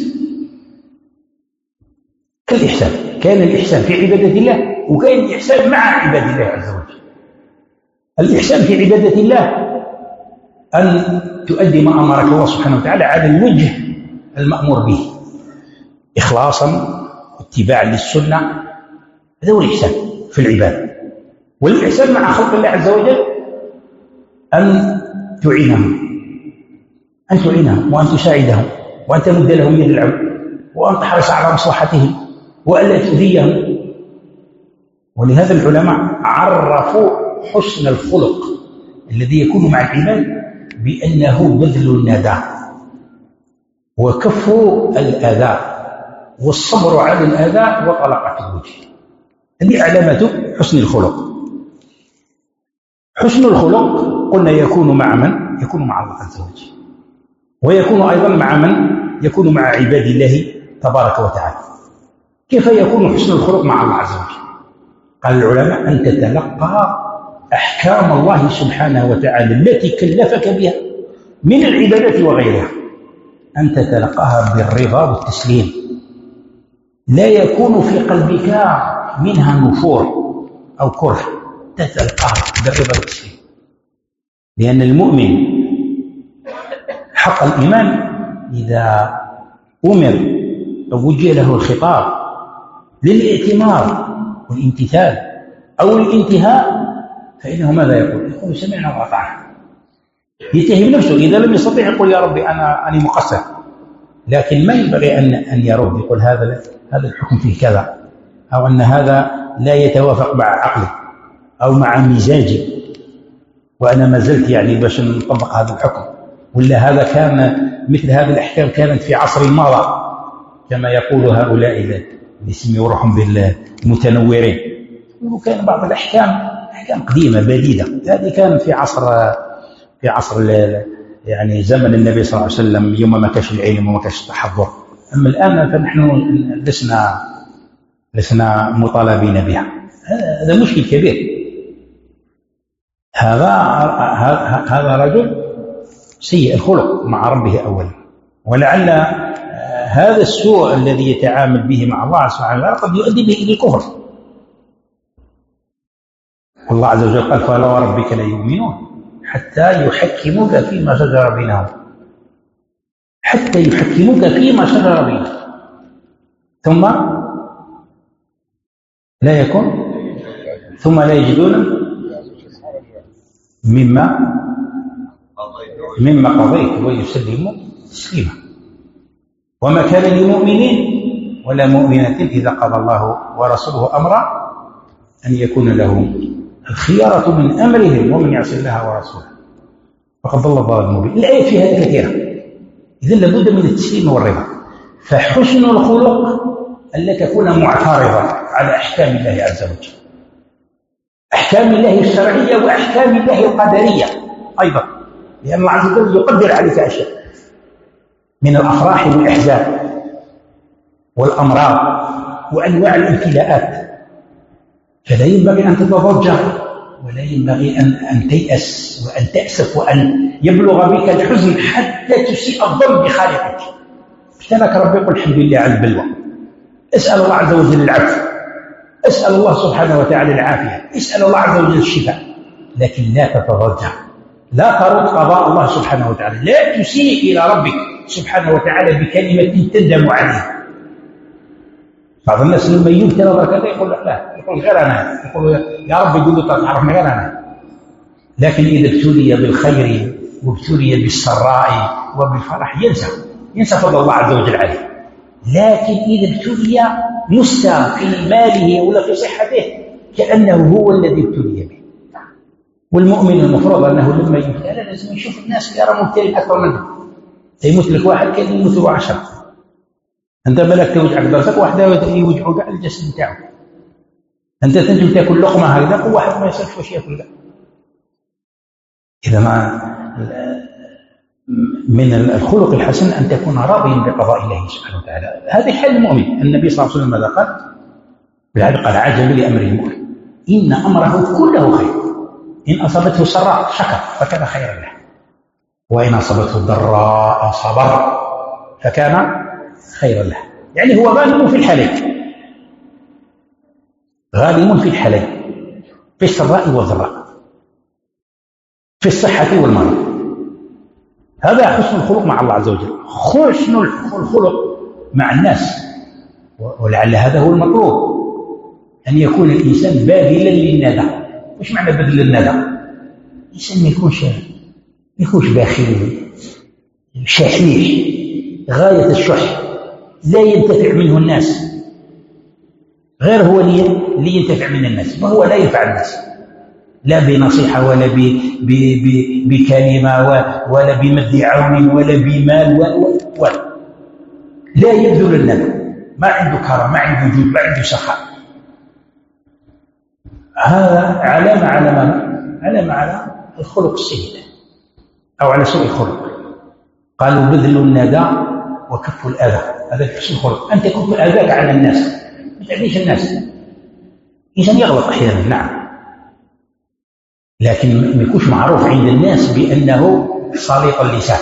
Speaker 1: كالإحسان، كان الإحسان في عبادة الله وكان الإحسان مع عباد الله عز وجل. الإحسان في عبادة الله أن تؤدي ما أمرك الله سبحانه وتعالى على الوجه المأمور به إخلاصا واتباعا للسنة، هذا هو الإحسان في العبادة. والإحسان مع خلق الله عز وجل أن تعينهم أن تعينهم وأن تساعدهم وأن تمد لهم يد العون وأن تحرص على مصلحتهم وألا تؤذيهم. ولهذا العلماء عرفوا حسن الخلق الذي يكون مع العباد بأنه بذل الندى وكف الأذى والصبر على الأذى وطلقة الوجه. هذه علامة حسن الخلق. حسن الخلق قلنا يكون مع من؟ يكون مع الله عز وجل، ويكون أيضا مع من؟ يكون مع عباد الله تبارك وتعالى. كيف يكون حسن الخلق مع الله عز وجل؟ قال العلماء: أن تتلقى أحكام الله سبحانه وتعالى التي كلفك بها من العبادات وغيرها، أن تتلقاها بالرضا والتسليم، لا يكون في قلبك منها نفور أو كره، تتلقاها بالرضا والتسليم. لأن المؤمن حق الإيمان إذا أمر أو وجه له الخطاب للائتمار والامتثال أو الانتهاء فإنه ماذا يقول؟ يقول: سمعنا وأطعنا. يتهم نفسه إذا لم يستطيع يقول: يا ربي أنا أنا مقصر. لكن ما ينبغي أن أن يرد يقول: هذا هذا الحكم فيه كذا، أو أن هذا لا يتوافق مع عقلي أو مع مزاجي وأنا ما زلت يعني باش نطبق هذا الحكم، ولا هذا كان مثل هذه الأحكام كانت في عصر الماضي كما يقول هؤلاء اللي يسموا روحهم بالمتنورين. وكان بعض الأحكام أحكام قديمة بديدة، هذه كانت في عصر في عصر يعني زمن النبي صلى الله عليه وسلم، يوم ما كانش العلم وما كانش التحضر. أما الآن فنحن لسنا لسنا مطالبين بها. هذا مشكل كبير. هذا هذا رجل سيء الخلق مع ربه أولا، ولعل هذا السوء الذي يتعامل به مع الله سبحانه وتعالى قد يؤدي به إلى الكفر. والله عز وجل قال: فلا وربك لا يؤمنون حتى يحكموك فيما شجر بينهم، حتى يحكموك فيما شجر بينهم ثم لا يكون ثم لا يجدون مما مما قضيت ويسلموا تسليما. وما كان لمؤمن ولا مؤمنة إذا قضى الله ورسوله أمرا أن يكون لهم الخيارة من أمرهم ومن يعص الله ورسوله فقد ضل ضلالا مبينا. الآية في هذا كثيرة، إذن لابد من التسليم والرضا. فحسن الخلق ألا تكون معترضا على أحكام الله عز وجل، أحكام الله الشرعية وأحكام الله القدرية أيضا، لأن الله عز وجل يقدر عليك أشياء من الأفراح والأحزان والأمراض وأنواع الابتلاءات، فلا ينبغي أن تتضجر ولا ينبغي أن, أن تيأس وأن تأسف وأن يبلغ بك الحزن حتى تسيء الظن بخالقك. ابتلاك ربي قل الحمد لله على البلوى، اسأل الله عز وجل العفو، اسأل الله سبحانه وتعالى العافية، اسأل الله عز وجل الشفاء، لكن لا تتضجر، لا ترد قضاء الله سبحانه وتعالى، لا تسيء إلى ربك سبحانه وتعالى بكلمة تندم عليها. بعض الناس لما يبتلى بركاته يقول لا، يقول غير أنا، يقول يا رب يقول له تعرفني غير أنا. لكن إذا ابتلي بالخير وابتلي بالسراء وبالفرح ينسى ينسى فضل الله عز وجل عليه. لكن إذا ابتلي مسى في ماله ولا في صحته كأنه هو الذي ابتلي به. والمؤمن المفروض أنه لما يبتلى لازم يشوف الناس يرى مبتلين أكثر منه. يموت لك واحد كان يموت له عشرة، أنت بالك توجعك درسك واحدة يوجعه كاع الجسد بتاعه، أنت تنجم تاكل لقمة هكذا وواحد ما يصيرش واش ياكل. إذا ما من الخلق الحسن أن تكون راضيا بقضاء الله سبحانه وتعالى. هذه حال المؤمن. النبي صلى الله عليه وسلم ماذا قال؟ بالعدل قال: عجب لأمر المؤمن إن أمره كله خير، إن أصابته سراء شكر فكان خيرا له، وإن أصابته ضراء صبر فكان خيرا له. يعني هو غانم في الحالين، غانم في الحالين، في السراء والضراء، في الصحة والمرض. هذا حسن الخلق مع الله عز وجل. حسن الخلق مع الناس، ولعل هذا هو المطلوب، أن يكون الإنسان باذلا للندى. وش معنى بذل الندى؟ الإنسان ما يكونش ما يكونش باخيل شحيح غاية الشح، لا ينتفع منه الناس، غير هو اللي ينتفع من الناس، وهو لا ينفع الناس لا بنصيحة ولا بكلمة ولا بمد عون ولا بمال ولا لا يبذل الندى، ما عنده كرم، ما عنده جود، ما عنده سخاء. هذا علامة على علامة على الخلق السيء أو على سوء الخلق. قالوا بذل الندى وكف الأذى، هذا حسن الخلق، أن تكف أذاك على الناس، ما تعديش الناس. إنسان يغلط أحيانا نعم، لكن ما يكونش معروف عند الناس بأنه سليط اللسان،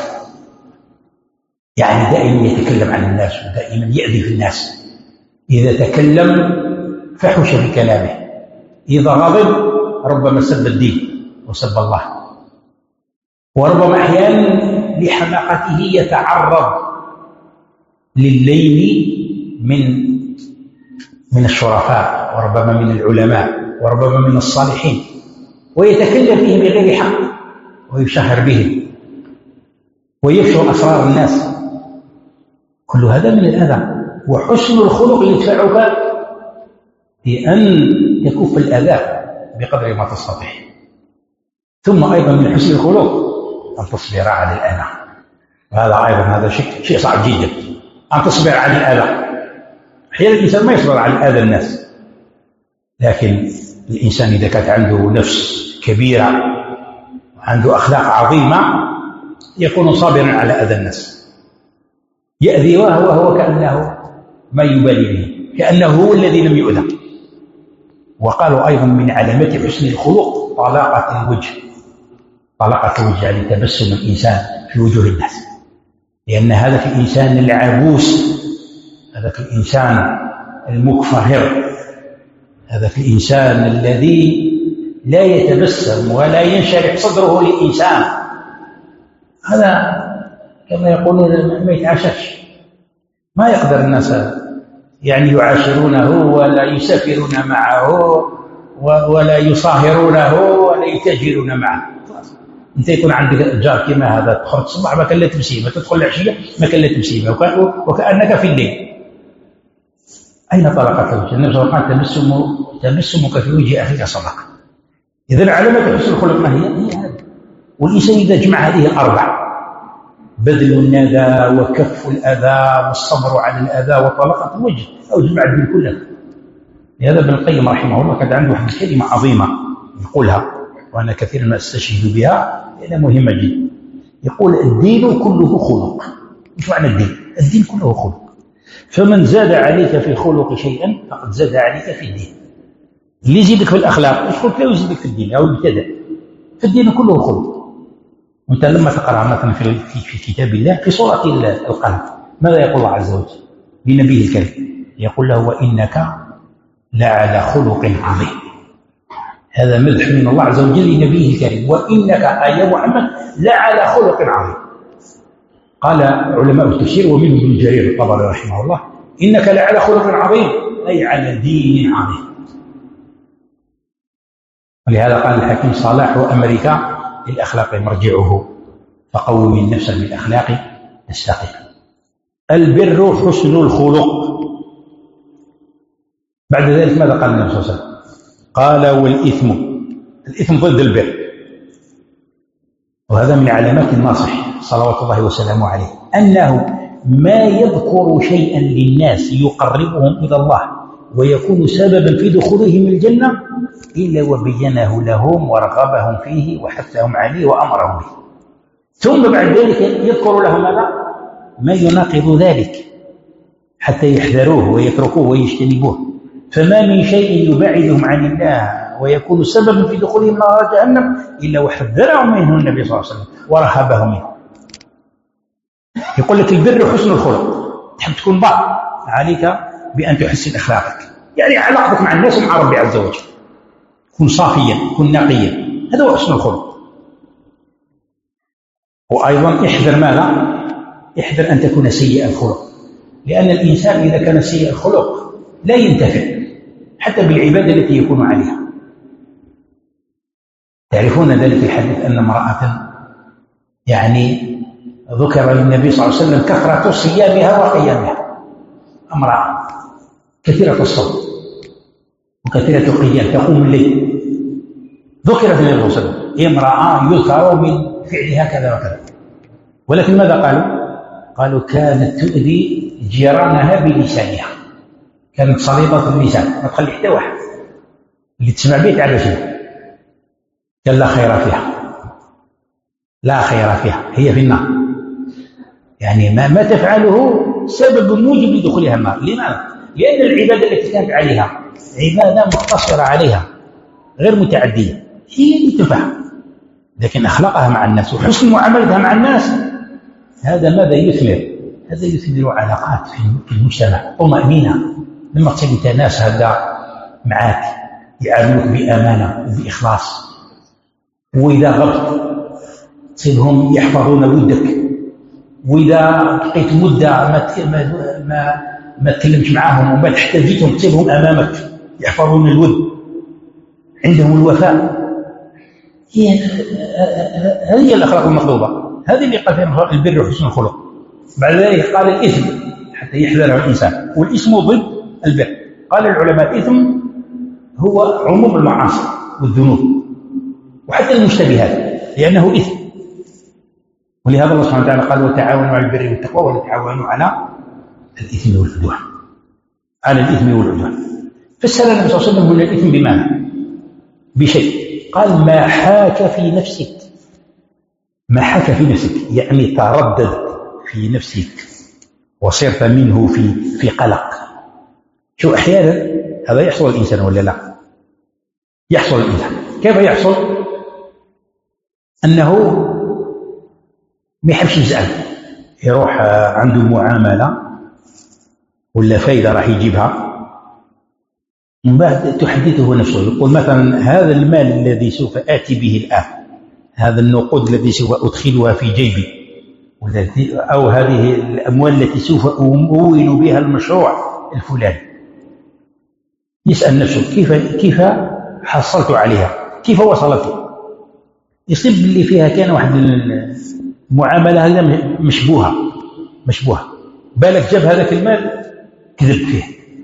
Speaker 1: يعني دائما يتكلم عن الناس ودائما يأذي في الناس. إذا تكلم فحش في كلامه، إذا غضب ربما سب الدين وسب الله، وربما أحيانا لحماقته يتعرض للليل من من الشرفاء، وربما من العلماء، وربما من الصالحين، ويتكلم فيه بغير حق ويشهر به ويفشو أسرار الناس. كل هذا من الأذى. وحسن الخلق يدفعك بأن تكف الأذى بقدر ما تستطيع. ثم أيضا من حسن الخلق أن تصبر على الأذى، وهذا أيضا هذا شيء شيء صعب جدا، أن تصبر على الأذى. أحيانا الإنسان ما يصبر على أذى الناس، لكن الإنسان إذا كانت عنده نفس كبيرة وعنده أخلاق عظيمة يكون صابرا على أذى الناس، يأذي وهو هو كأنه ما يبالي به، كأنه هو الذي لم يؤذى. وقالوا أيضا من علامات حسن الخلق طلاقة الوجه، طلقة وجه يعني تبسم الإنسان في وجوه الناس، لأن هذا في الإنسان العبوس، هذا في الإنسان المكفهر، هذا في الإنسان الذي لا يتبسم ولا ينشرح صدره للإنسان، هذا كما يقولون ما يتعاشرش، ما يقدر الناس يعني يعاشرونه ولا يسافرون معه ولا يصاهرونه ولا يتاجرون معه. انت يكون عندك جار كما هذا، تخرج الصباح ما كان لا تمسيمه، تدخل العشيه ما كان لا تمسيمه، وكانك في الليل. اين طلقت الوجه؟ النبي صلى الله عليه وسلم قال تبسمك في وجه اخيك صدقه. اذا علامه حسن الخلق ما هي؟ هي هذه. والانسان اذا جمع هذه الاربع، بذل الندى وكف الاذى والصبر على الاذى وطلقه الوجه، او جمع الدين كله. لهذا ابن القيم رحمه الله كان عنده واحد كلمه عظيمه يقولها، وانا كثيرا ما استشهد بها لانها مهمه جدا. يقول الدين كله خلق. ايش معنى الدين؟ الدين كله خلق، فمن زاد عليك في الخلق شيئا فقد زاد عليك في الدين. اللي يزيدك في الاخلاق ايش قلت له يزيدك في الدين او يبتدع. فالدين كله خلق. وانت لما تقرا مثلا في في كتاب الله في سوره القلب ماذا يقول الله عز وجل لنبيه الكريم؟ يقول له وانك لعلى خلق عظيم. هذا مدح من الله عز وجل لنبيه الكريم، وانك يا محمد لعلى خلق عظيم. قال علماء التفسير ومنهم ابن جرير الطبري رحمه الله انك لعلى خلق عظيم اي على دين عظيم. ولهذا قال الحكيم صلاح وامريكا للاخلاق مرجعه، فقوم النفس بالاخلاق تستقيم. البر حسن الخلق. بعد ذلك ماذا قال النبي صلى الله عليه وسلم؟ قال والاثم، الاثم ضد البر، وهذا من علامات الناصح صلوات الله وسلامه عليه انه ما يذكر شيئا للناس يقربهم الى الله ويكون سببا في دخولهم الجنه الا وبينه لهم ورغبهم فيه وحثهم عليه وامرهم به، ثم بعد ذلك يذكر لهم ماذا؟ ما يناقض ذلك حتى يحذروه ويتركوه ويجتنبوه. فما من شيء يبعدهم عن الله ويكون سببا في دخولهم نار جهنم الا وحذرهم منه النبي صلى الله عليه وسلم ورهبهم منه. يقول لك البر حسن الخلق. تحب تكون بار عليك بان تحسن اخلاقك، يعني علاقتك مع الناس ومع ربي عز وجل، كن صافيا كن نقيا، هذا هو حسن الخلق. وايضا احذر ماذا؟ احذر ان تكون سيء الخلق، لان الانسان اذا كان سيء الخلق لا ينتفع حتى بالعباده التي يكون عليها. تعرفون ذلك الحديث ان امراه يعني ذكر للنبي صلى الله عليه وسلم كثره صيامها وقيامها، امراه كثيره الصوم وكثيره القيام تقوم الليل، ذكرت النبي صلى الله عليه وسلم امراه يذكر من فعلها كذا وكذا، ولكن ماذا قالوا؟ قالوا كانت تؤذي جيرانها بلسانها، كانت صليبة اللسان ما تخلي حتى واحد اللي تسمع به تعرف فيها. قال لا خير فيها، لا خير فيها، هي في النار. يعني ما, ما تفعله سبب موجب لدخولها النار. لماذا؟ لأن العبادة التي كانت عليها عبادة مقتصرة عليها غير متعدية، هي اللي تنفع. لكن أخلاقها مع الناس وحسن معاملتها مع الناس هذا ماذا يثمر؟ هذا يثمر علاقات في المجتمع، طمأنينة. لما تصير انت ناس هذا معاك يعاملوك بامانه وباخلاص، واذا غبت تصيرهم يحفظون ودك، واذا بقيت مده ما ما ما, ما تكلمش معاهم وما تحتاجتهم تصيرهم امامك يحفظون الود، عندهم الوفاء. هي هذه الاخلاق المطلوبه، هذه اللي قال فيها البر حسن الخلق. بعد ذلك قال الاثم حتى يحذره الانسان، والاثم ضد البر. قال العلماء الإثم هو عموم المعاصي والذنوب وحتى المشتبهات لأنه إثم. ولهذا الله سبحانه وتعالى قال وتعاونوا على البر والتقوى ولا تعاونوا على الإثم والعدوان، على الإثم والعدوان. فسر النبي صلى الله عليه وسلم هنا الإثم بماذا؟ بشيء، قال ما حاك في نفسك. ما حاك في نفسك يعني تردد في نفسك وصرت منه في في قلق. شو أحيانا هذا يحصل الإنسان ولا لا؟ يحصل الإنسان. كيف يحصل؟ أنه ما يحبش يسأل، يروح عنده معاملة ولا فايدة راح يجيبها، من بعد تحدثه نفسه، يقول مثلا هذا المال الذي سوف آتي به الآن، هذا النقود الذي سوف أدخلها في جيبي، أو هذه الأموال التي سوف أمول بها المشروع الفلاني، يسأل نفسه كيف كيف حصلت عليها، كيف وصلت لي. يصيب اللي فيها كان واحد المعاملة هذا مشبوهة مشبوهة بالك جاب هذاك المال كذب فيه،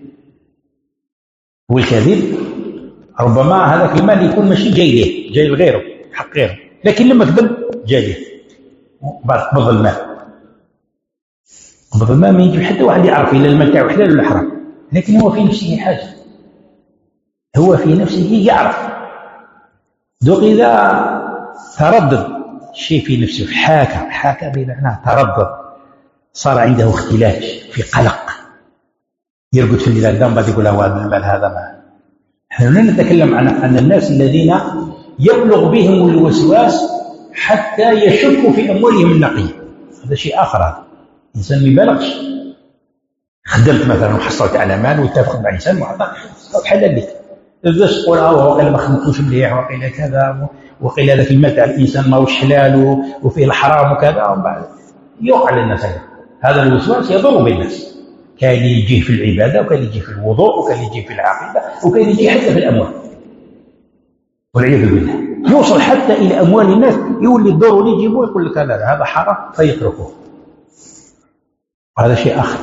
Speaker 1: والكذب ربما هذاك المال يكون ماشي جاي له، جاي لغيره، حق غيره، لكن لما كذب جاي له قبض المال. قبض المال ما يجي حتى واحد يعرف إلا المال تاعو حلال ولا حرام، لكن هو في نفسه حاجة، هو في نفسه يعرف. دوك إذا تردد الشيء في نفسه، حاكى حاكى بمعنى تردد، صار عنده اختلاج، في قلق، يرقد في الليل قدام بعد يقول هو المال هذا ما. نحن لا نتكلم عن عن الناس الذين يبلغ بهم الوسواس حتى يشكوا في أموالهم النقية، هذا شيء آخر. هذا إنسان ما يبالغش، خدمت مثلا وحصلت على مال واتفقت مع إنسان وعطاك حلال لك، تبداش تقول اه وقيل ما خدمتوش مليح، وقيل كذا، وقيل هذاك المال تاع الإنسان ماهوش حلال وفيه الحرام وكذا، ومن بعد يوقع للناس هذا. هذا الوسواس يضر بالناس، كان يجيه في العبادة، وكان يجيه في الوضوء، وكان يجيه في العقيدة، وكان يجيه حتى في الأموال والعياذ بالله، يوصل حتى إلى أموال الناس، يولي الضروري يجيبوه يقول لك هذا هذا حرام فيتركوه، وهذا شيء آخر.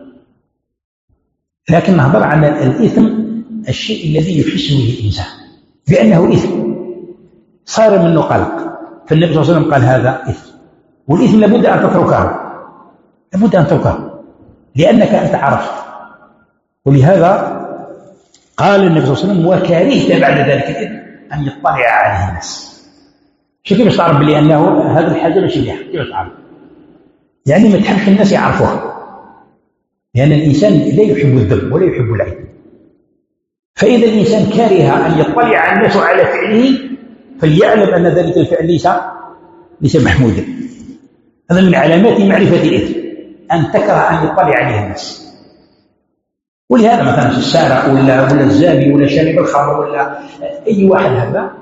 Speaker 1: لكن نهضر عن الإثم، الشيء الذي يحس به الإنسان بأنه إثم، صار منه قلق، فالنبي صلى الله عليه وسلم قال هذا إثم، والإثم لابد أن تتركه، لابد أن تتركه لأنك أنت عرفت. ولهذا قال النبي صلى الله عليه وسلم وكرهت بعد ذلك الإثم أن يطلع عليه الناس. شو كيف تعرف بلي أنه هذه الحاجة ماشي مليحة؟ كيف تعرف؟ يعني ما تحبش الناس يعرفوها، لأن الإنسان لا يحب الذم ولا يحب العيب. فإذا الإنسان كره أن يطلع الناس على فعله فليعلم أن ذلك الفعل ليس ليس محمودا. هذا من علامات معرفة الإثم، أن تكره أن يطلع عليه الناس. ولهذا مثلا السارق ولا ولا الزاني ولا شارب الخمر ولا أي واحد هذا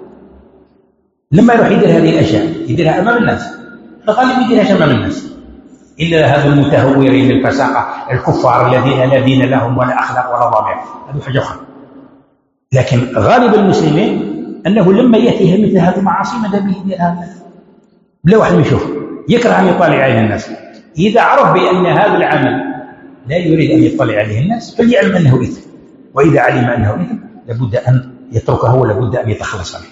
Speaker 1: لما يروح يدير هذه الأشياء يديرها أمام الناس، فغالبا يديرها أمام الناس، إلا هذا المتهورين الفساقة الكفار الذين لا دين لهم ولا أخلاق ولا ضمير، هذه حاجة أخرى. لكن غالب المسلمين أنه لما يأتيها مثل هذه المعاصي ماذا به يديرها بلا واحد يشوف، يكره أن يطلع عليه الناس. إذا عرف بأن هذا العمل لا يريد أن يطلع عليه الناس فليعلم أنه إثم، وإذا علم أنه إثم لابد أن يتركه ولابد أن يتخلص منه.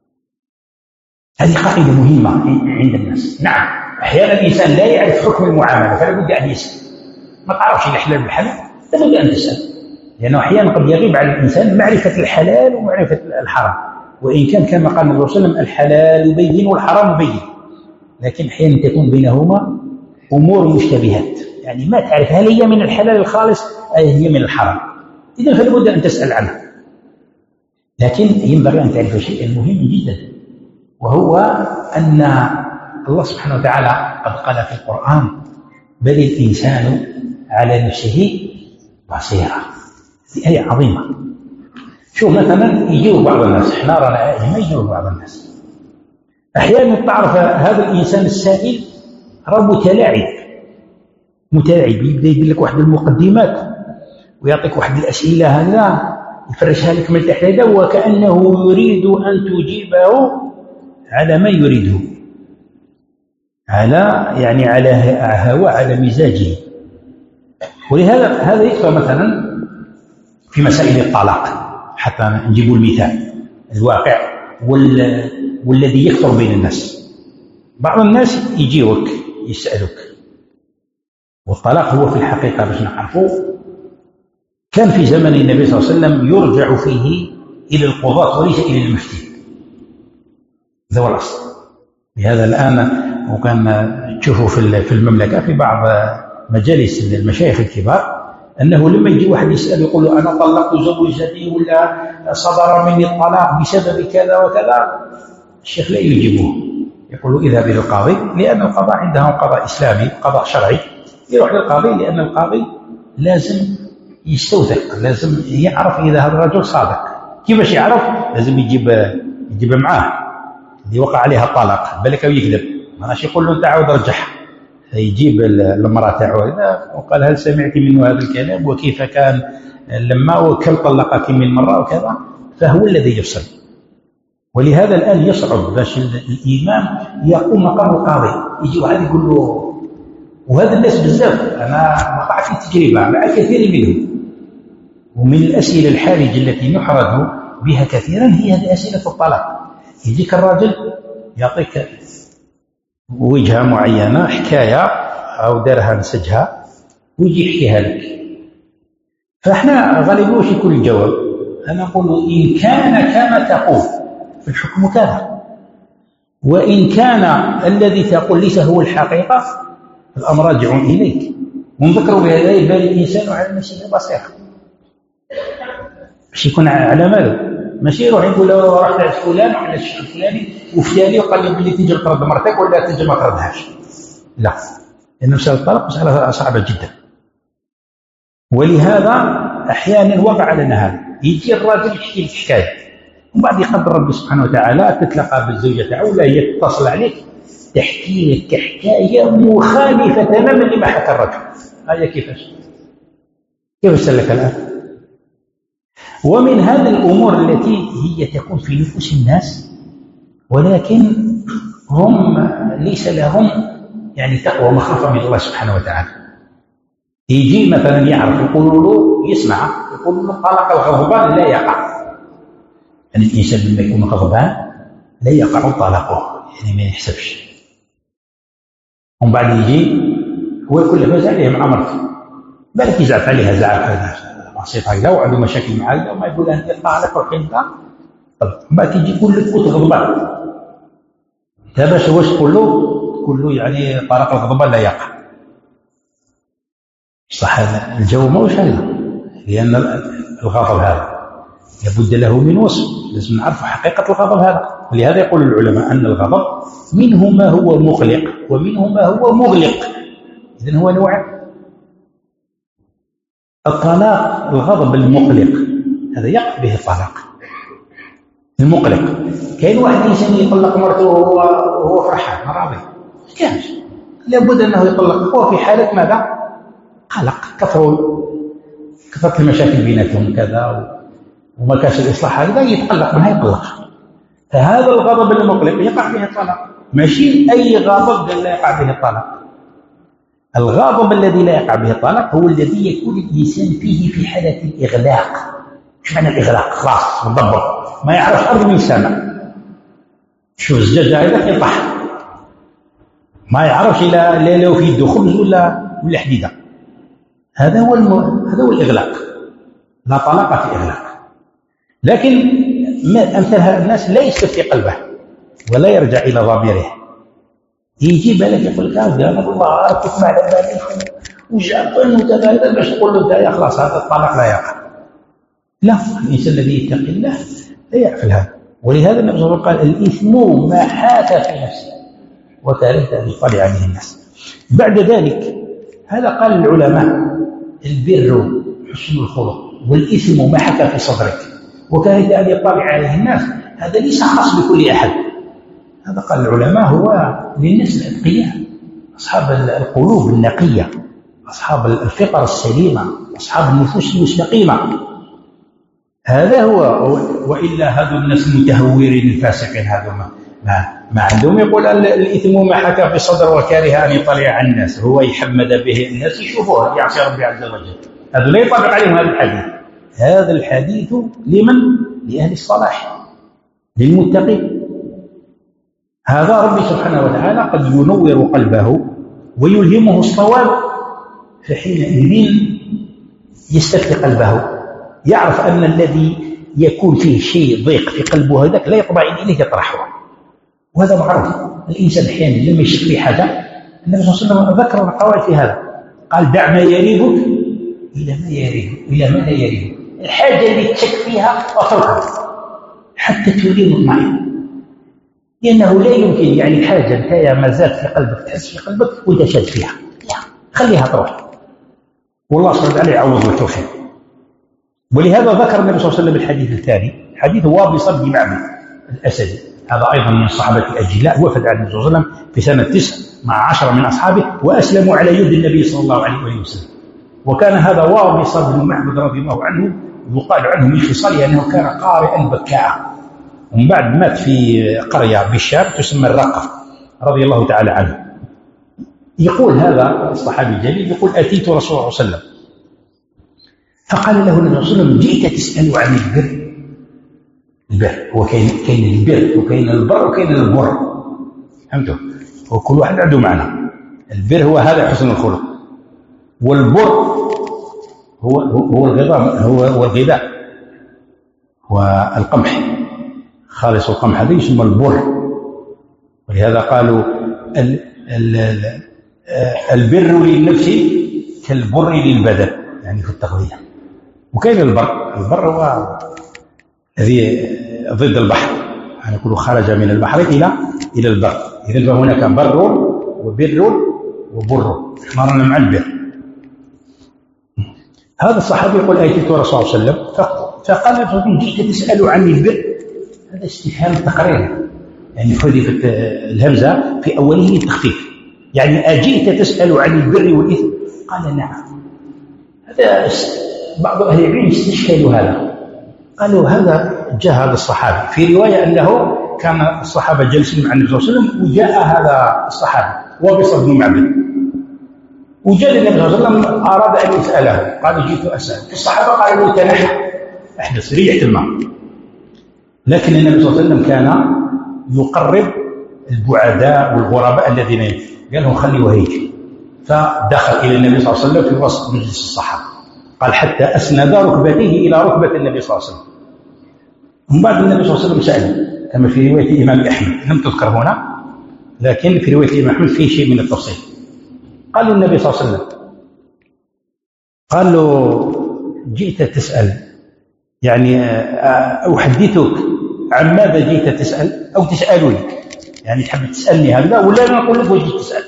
Speaker 1: هذه قاعدة مهمة عند الناس. نعم أحيانا الإنسان لا يعرف حكم المعاملة فلا بد أن يسأل، ما تعرفش الحلال والحرام لابد أن تسأل، لأنه أحيانا قد يغيب على الإنسان معرفة الحلال ومعرفة الحرام، وإن كان كما قال النبي صلى الله عليه وسلم الحلال بين والحرام بين، لكن أحيانا تكون بينهما أمور مشتبهات، يعني ما تعرف هل هي من الحلال الخالص أو هي من الحرام، إذن فلا بد أن تسأل عنها. لكن ينبغي أن تعرف شيئا مهم جدا، وهو أن الله سبحانه وتعالى قد قال في القرآن بل الإنسان على نفسه بصيرة. هذه آية عظيمة. شوف مثلا يجيب بعض الناس، احنا رانا ما يجيب بعض الناس أحيانا تعرف هذا الإنسان السائل راه متلاعب متلاعب يبدأ يدير لك واحد المقدمات ويعطيك واحد الأسئلة هذا يفرشها لك من تحت يده وكأنه يريد أن تجيبه على ما يريده، على يعني على هوى على مزاجه. ولهذا هذا يكفى مثلا في مسائل الطلاق، حتى نجيب المثال الواقع وال... والذي يكثر بين الناس. بعض الناس يجيوك يسألك، والطلاق هو في الحقيقة باش نعرفوه كان في زمن النبي صلى الله عليه وسلم يرجع فيه إلى القضاة وليس إلى المفتي، هذا هو الأصل. لهذا الآن وكان تشوفوا في المملكة في بعض مجالس المشايخ الكبار أنه لما يجي واحد يسأل يقول له أنا طلقت زوجتي ولا صدر مني الطلاق بسبب كذا وكذا، الشيخ لا يجيبه، يقول اذهب الى القاضي، لان القضاء عندهم قضاء اسلامي قضاء شرعي. يروح للقاضي لان القاضي لازم يستوثق، لازم يعرف اذا هذا الرجل صادق. كيفاش يعرف؟ لازم يجيب يجيب معاه اللي وقع عليها الطلاق، بالك يكذب ماشي يقول له انت عاود رجعها. يجيب المراه تاعو وقال هل سمعت منه هذا الكلام وكيف كان لما وكم طلقك من مره وكذا، فهو الذي يفصل. ولهذا الان يصعب باش الامام يقوم مقام القاضي، يجي واحد يقول له، وهذا الناس بزاف، انا وقعت في تجربه مع كثير منهم، ومن الاسئله الحرجه التي نحرج بها كثيرا هي هذه اسئله الطلاق. يجيك الراجل يعطيك وجهه معينه حكايه او دارها نسجها ويجي يحكيها لك، فاحنا غالبا واش يكون الجواب؟ انا نقول ان كان كما تقول فالحكم كذا، وان كان الذي تقول ليس هو الحقيقه الامر راجع اليك. ونذكر بهذا يبان الانسان على نفسه بصيره، باش يكون على ماله، ماشي يروح يقول له رحت عند فلان وعند الشيخ الفلاني وفلاني وقال لي بلي تجي ترد مرتك ولا تجي ما تردهاش. لا، لان مساله الطلاق مساله صعبه جدا. ولهذا احيانا وقع لنا هذا، يجي الراجل يحكي لك حكايه ومن بعد يقدر ربي سبحانه وتعالى تتلقى بالزوجه تاعو ولا هي تتصل عليك تحكي لك حكايه مخالفه تماما لما حكى الرجل. هيا كيفاش؟ كيف سلك الان؟ ومن هذه الامور التي هي تكون في نفوس الناس ولكن هم ليس لهم يعني تقوى مخافه من الله سبحانه وتعالى. يجي مثلا يعرف يقولوا له يسمع يقول له طلاق الغضبان لا يقع، يعني الانسان لما يكون غضبان لا يقع طلاقه، يعني ما يحسبش. ومن بعد يجي هو يقول له فاز عليه مع مرته، بالك يزعف عليها زعف بسيط هكذا وعنده مشاكل معاه وما يقول انت طالق وحده. طب من بعد تيجي يقول لك كنت غضبان، انت باش واش تقول له؟ تقول له يعني طلاق الغضبان لا يقع. صح هذا الجو ماهوش هذا، لان الغضب هذا لابد له من وصف، لازم نعرف حقيقه الغضب هذا. ولهذا يقول العلماء ان الغضب منه ما هو مقلق ومنه ما هو مغلق، اذن هو نوع. الطلاق الغضب المقلق هذا يقع به الطلاق المقلق. كاين واحد انسان يطلق مرته وهو وهو فرحان راضي، كاش لابد انه يطلق هو في حاله ماذا؟ قلق، كثروا كثرت المشاكل بيناتهم كذا وما كانش الاصلاح هذا يتقلق منها يطلق. فهذا الغضب المقلق يقع به الطلاق، ماشي اي غضب لا يقع به الطلاق. الغضب الذي لا يقع به الطلاق هو الذي يكون الانسان فيه في حاله الاغلاق. ايش معنى الاغلاق؟ خلاص مضبط ما يعرفش ارض من السماء. شوف الزجاجه هذا يطيح ما يعرفش لا لا لو في يده خبز ولا ولا حديده. هذا هو الم... هذا هو الاغلاق. لا طلاق في اغلاق. لكن امثال هؤلاء الناس لا يستفتي قلبه ولا يرجع الى ضميره. يجي بالك يقول لك انا والله كنت مع بالك وجابن وكذا باش تقول له انت خلاص هذا الطلاق لا يقع. لا، الانسان الذي يتقي الله لا يعمل هذا. ولهذا النبي صلى الله عليه وسلم قال الاثم ما حاك في نفسه وكرهت ان يطلع عليه الناس. بعد ذلك هذا قال العلماء البر حسن الخلق، والاثم ما حاك في صدرك وكرهت ان يطلع عليه الناس. هذا ليس خاص بكل احد، هذا قال العلماء هو للناس الأتقياء، أصحاب القلوب النقية، أصحاب الفطر السليمة، أصحاب النفوس المستقيمة. هذا هو. وإلا هذو الناس المتهورين الفاسقين هذو ما, ما, ما عندهم يقول الإثم ما حكى في صدر وكاره أن يطلع على الناس، هو يحمد به الناس يشوفوه يعصي ربي عز وجل. هذا لا يطبق عليهم هذا الحديث. هذا الحديث لمن؟ لأهل الصلاح للمتقين. هذا ربي سبحانه وتعالى قد ينور قلبه ويلهمه الصواب، فحينئذ يستفتي قلبه، يعرف أن الذي يكون فيه شيء ضيق في قلبه هذاك لا يطبع إليه يطرحه. وهذا معروف. الإنسان أحيانا لما يشك في حاجة النبي صلى الله عليه وسلم ذكر القواعد في هذا، قال دع ما يريبك إلى ما يريبك إلى ما لا يريبك. الحاجة اللي تشك فيها أطلقها حتى تولي مطمئن. لأنه لا يمكن يعني حاجة أنت ما زالت في قلبك تحس في قلبك وأنت شاد فيها، لا خليها تروح والله سبحانه وتعالى يعوض لك الخير. ولهذا ذكر النبي صلى الله عليه وسلم الحديث التالي، حديث وابصة بن معبد الأسدي، هذا أيضا من الصحابة الأجلاء، وفد على النبي صلى الله عليه وسلم في سنة تسع مع عشرة من أصحابه وأسلموا على يد النبي صلى الله عليه وسلم. وكان هذا وابصة بن معبد رضي الله عنه يقال عنه من خصاله أنه كان قارئا بكاء، ومن بعد مات في قرية بالشام تسمى الرقة رضي الله تعالى عنه. يقول هذا الصحابي الجليل، يقول أتيت رسول الله صلى الله عليه وسلم فقال له النبي صلى الله عليه وسلم جئت تسأل عن البر. البر هو كاين كاين البر وكاين البر وكاين البر، فهمتوا؟ وكل واحد عنده معنى. البر هو هذا حسن الخلق، والبر هو هو الغذاء، هو هو الغذاء والقمح، خالص القمح هذا يسمى البر. ولهذا قالوا ال ال ال البر للنفس كالبر للبدن، يعني في التغذية. وكاين البر، البر هو الذي ضد البحر، يعني يقول خرج من البحر إلى إلى البر. إذن فهناك بر وبر وبر، احنا رانا مع البر. هذا الصحابي يقول أتيت رسول الله صلى الله عليه وسلم فقال له جئت تسأل عن البر. هذا استفهام تقرير، يعني حذفت الهمزة في أوله للتخفيف، يعني أجئت تسأل عن البر والإثم؟ قال نعم. هذا بعض أهل العلم استشكلوا هذا، قالوا هذا جاء هذا الصحابي في رواية أنه كان الصحابة جالسين مع النبي صلى الله عليه وسلم، وجاء هذا الصحابي وابصة بن معبد، وجاء النبي صلى الله عليه وسلم أراد أن يسأله، قال جئت أسأل. الصحابة قالوا له تنحى احدث ريحة الماء، لكن النبي صلى الله عليه وسلم كان يقرب البعداء والغرباء الذين يجي، قال لهم خليه يجي. فدخل إلى النبي صلى الله عليه وسلم في وسط مجلس الصحابة، قال حتى أسند ركبته إلى ركبة النبي صلى الله عليه وسلم. ومن بعد النبي صلى الله عليه وسلم سأل، كما في رواية الإمام أحمد لم تذكر هنا، لكن في رواية الإمام أحمد في شيء من التفصيل. قال له النبي صلى الله عليه وسلم، قال له جئت تسأل، يعني أحدثك عن ماذا جئت تسأل أو تسألني، يعني تحب تسألني هذا ولا أنا أقول لك وجئت تسأل؟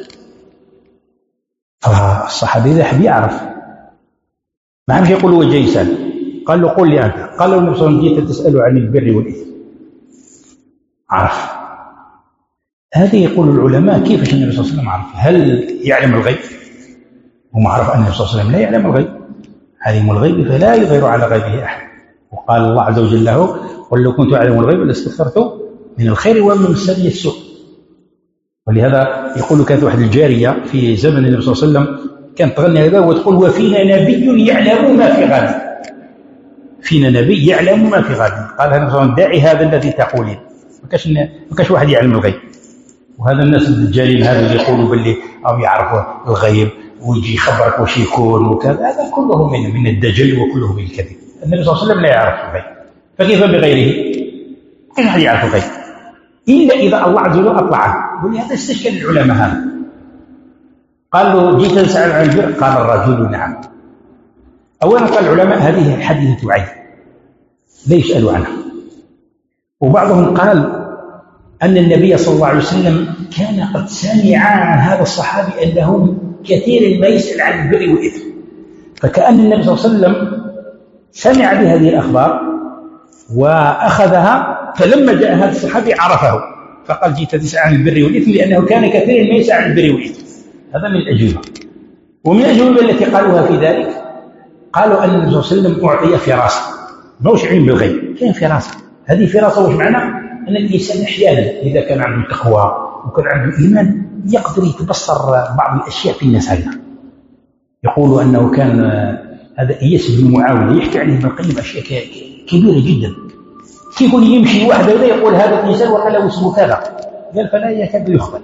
Speaker 1: فالصحابي إذا حب يعرف ما عرفش يقول له جاي يسأل، قال له قل لي أنت. قال له النبي صلى الله عليه وسلم جئت تسأل عن البر والإثم. عرف. هذه يقول العلماء كيف النبي صلى الله عليه وسلم عرف؟ هل يعلم الغيب؟ وما عرف أن النبي صلى الله عليه وسلم لا يعلم الغيب، علم الغيب فلا يظهر على غيبه أحد. وقال الله عز وجل له قل لو كنت أعلم الغيب لاستكثرت من الخير ومن مسني السوء. ولهذا يقول كانت واحد الجارية في زمن النبي صلى الله عليه وسلم كانت تغني هذا وتقول وفينا نبي يعلم ما في غد، فينا نبي يعلم ما في غد. قال النبي صلى الله عليه وسلم دعي هذا الذي تقولين، ما كاش واحد يعلم الغيب. وهذا الناس الدجالين هذا اللي يقولوا باللي أو يعرفوا الغيب ويجي يخبرك وش يكون وكذا، هذا كله من من الدجل وكله من الكذب. النبي صلى الله عليه وسلم لا يعرف الغيب، فكيف بغيره؟ كيف حد يعرف الغيب إلا إذا الله عز وجل أطلعه. ولهذا استشكل العلماء هذا. قال له جئت تسأل عن البر؟ قال الرجل نعم. أولا قال العلماء هذه حادثة عين لا يسأل عنها. وبعضهم قال أن النبي صلى الله عليه وسلم كان قد سمع عن هذا الصحابي أنه كثير ما يسأل عن البر والإثم، فكأن النبي صلى الله عليه وسلم سمع بهذه الأخبار وأخذها، فلما جاء هذا الصحابي عرفه فقال جئت تسأل عن البر والإثم، لأنه كان كثير ما يسأل عن البر والإثم. هذا من الأجوبة. ومن الأجوبة التي قالوها في ذلك قالوا أن النبي صلى الله عليه وسلم أعطي فراسة، موش علم بالغيب، كان فراسة. هذه فراسة وش معنى؟ أن الإنسان أحيانا إذا كان عنده تقوى وكان عنده إيمان يقدر يتبصر بعض الأشياء في الناس. هذا يقول أنه كان هذا إياس بن معاوية يحكي عنه ابن القيم أشياء كبيرة جدا. يقول يمشي واحد هذا يقول هذا الإنسان وقال اسمه كذا، قال فلا يكاد يخبر،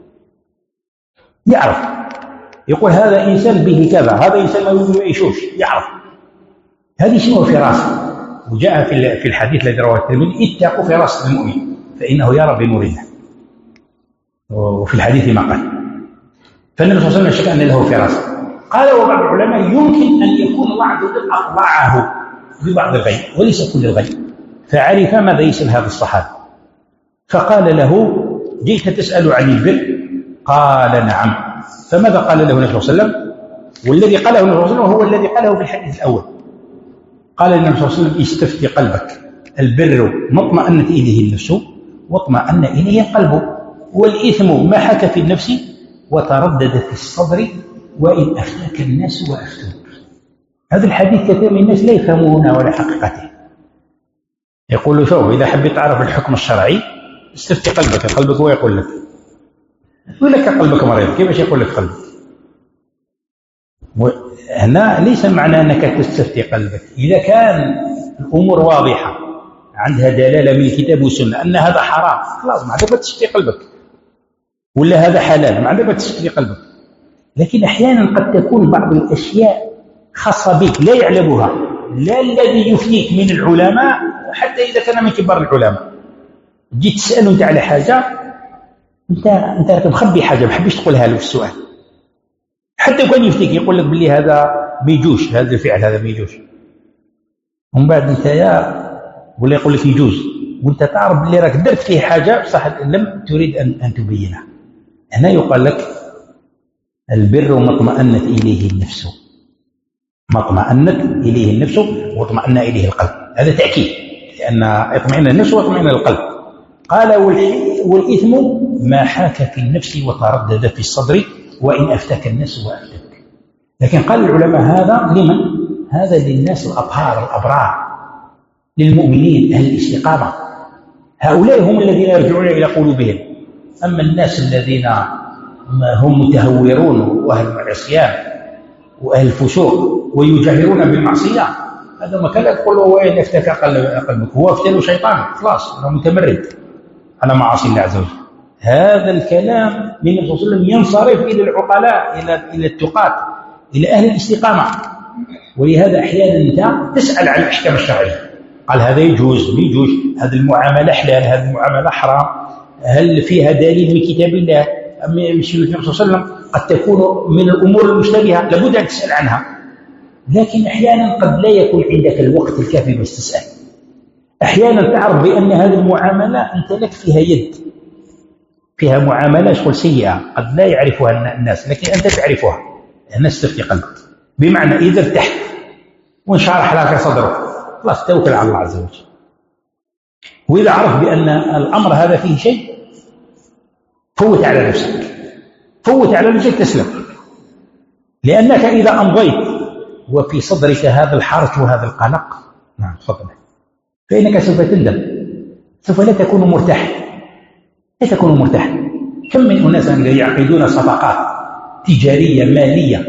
Speaker 1: يعرف. يقول هذا إنسان به كذا، هذا إنسان ما يشوفش، يعرف. هذه اسمه فراسة. وجاء في الحديث الذي رواه الترمذي اتقوا فراسة المؤمن فإنه يرى بنور الله، وفي الحديث ما قال. فالنبي صلى الله عليه وسلم شك أن له فراسة. قال وبعض العلماء يمكن أن يكون الله عز وجل أطلعه ببعض الغيب وليس كل الغيب، فعرف ماذا يسأل هذا الصحابي. فقال له: جئت تسأل عن البر؟ قال: نعم. فماذا قال له النبي صلى الله عليه وسلم؟ والذي قاله النبي صلى الله عليه وسلم هو الذي قاله في الحديث الأول. قال النبي صلى الله عليه وسلم: استفتي قلبك، البر ما اطمأنت إليه النفس واطمأن إليه القلب، والإثم ما حك في النفس وتردد في الصدر وإن أفتاك الناس وأفتوك. هذا الحديث كثير من الناس لا يفهمونه ولا حقيقته. يقول: شوف، إذا حبيت تعرف الحكم الشرعي استفتي قلبك، قلبك هو يقول لك. يقول لك قلبك مريض، كيفاش يقول لك قلبك؟ هنا ليس معنى أنك تستفتي قلبك. إذا كان الأمور واضحة عندها دلالة من الكتاب والسنة أن هذا حرام، خلاص ما عندك تستفتي قلبك، ولا هذا حلال ما عندك تستفتي قلبك. لكن أحيانا قد تكون بعض الأشياء خاصة بك لا يعلمها لا الذي يفتيك من العلماء، حتى إذا كان من كبار العلماء. جيت تسأله أنت على حاجة، أنت أنت مخبي حاجة ما حبيش تقولها له في السؤال، حتى كان يفتيك يقول لك باللي هذا ما يجوش، هذا الفعل هذا ما يجوش. ومن بعد أنت يا ولا يقول لك يجوز، وأنت تعرف باللي راك درت فيه حاجة بصح لم تريد أن أن تبينها. هنا يقال لك البر ما اطمأنت إليه النفس، ما اطمأنت إليه النفس واطمأن إليه القلب. هذا تأكيد، لأن اطمئن النفس واطمئن القلب. قال: والإثم ما حاك في النفس وتردد في الصدر وإن أفتك الناس وأفتك. لكن قال العلماء: هذا لمن؟ هذا للناس الأطهار الأبرار، للمؤمنين أهل الاستقامة. هؤلاء هم الذين يرجعون إلى قلوبهم. أما الناس الذين هم متهورون وأهل العصيان وأهل الفسوق ويجهرون بالمعصية، هذا ما كان يقول له وين افتك قلبك، هو افتله شيطان، خلاص هو متمرد على معاصي الله عز وجل. هذا الكلام من النبي صلى الله عليه وسلم ينصرف إلى العقلاء، إلى إلى التقاة، إلى أهل الاستقامة. ولهذا أحيانا أنت تسأل عن الأحكام الشرعية، قال هذا يجوز ما يجوز، هذه المعاملة حلال، هذه المعاملة حرام، هل فيها دليل من كتاب الله أم من النبي صلى الله عليه وسلم؟ قد تكون من الأمور المشتبهة لابد أن تسأل عنها. لكن أحيانا قد لا يكون عندك الوقت الكافي بس تسأل. أحيانا تعرف بأن هذه المعاملة أنت لك فيها يد، فيها معاملة شغل سيئة قد لا يعرفها الناس لكن أنت تعرفها. الناس تفتي قلبك، بمعنى إذا ارتحت وانشرح لك صدرك خلاص توكل على الله عز وجل. وإذا عرف بأن الأمر هذا فيه شيء فوت على نفسك، فوت على نفسك تسلم. لأنك إذا أمضيت وفي صدرك هذا الحرج وهذا القلق، نعم تفضل، فإنك سوف تندم، سوف لا تكون مرتاح، لا تكون مرتاح. كم من أناس يعقدون صفقات تجارية مالية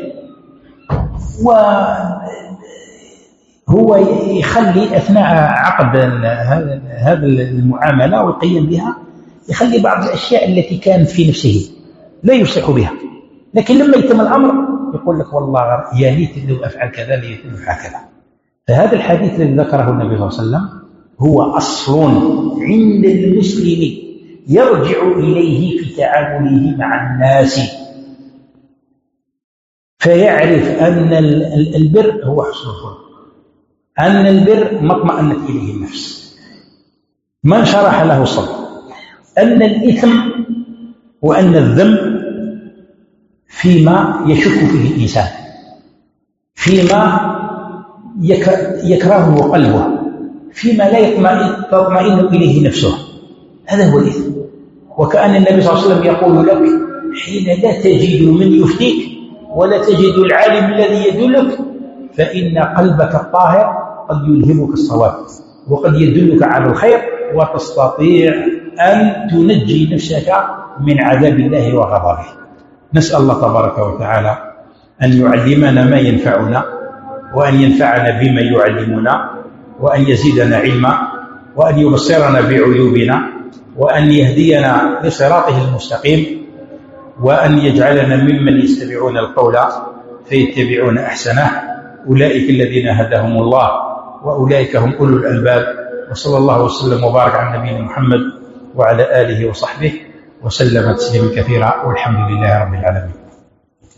Speaker 1: وهو يخلي أثناء عقد هذا المعاملة والقيام بها يخلي بعض الأشياء التي كانت في نفسه لا يصلح بها، لكن لما يتم الأمر يقول لك والله يا ليت لو أفعل كذا ليت لو أفعل كذا. فهذا الحديث الذي ذكره النبي صلى الله عليه وسلم هو أصل عند المسلم يرجع إليه في تعامله مع الناس، فيعرف أن البر هو حسن الخلق، أن البر ما اطمأنت إليه النفس، ما انشرح له الصدر، أن الإثم وأن الذنب فيما يشك فيه الإنسان، فيما يكرهه قلبه، فيما لا تطمئن إليه نفسه، هذا هو الإثم. وكأن النبي صلى الله عليه وسلم يقول لك حين لا تجد من يفتيك ولا تجد العالم الذي يدلك فإن قلبك الطاهر قد يلهمك الصواب وقد يدلك على الخير وتستطيع أن تنجي نفسك من عذاب الله وغضبه. نسأل الله تبارك وتعالى أن يعلمنا ما ينفعنا وأن ينفعنا بما يعلمنا وأن يزيدنا علما وأن يبصرنا بعيوبنا وأن يهدينا لصراطه المستقيم وأن يجعلنا ممن يستمعون القول فيتبعون أحسنه. أولئك الذين هداهم الله وأولئك هم أولو الألباب. وصلى الله وسلم وبارك على نبينا محمد وعلى آله وصحبه وسلم تسليما كثيرا والحمد لله رب العالمين.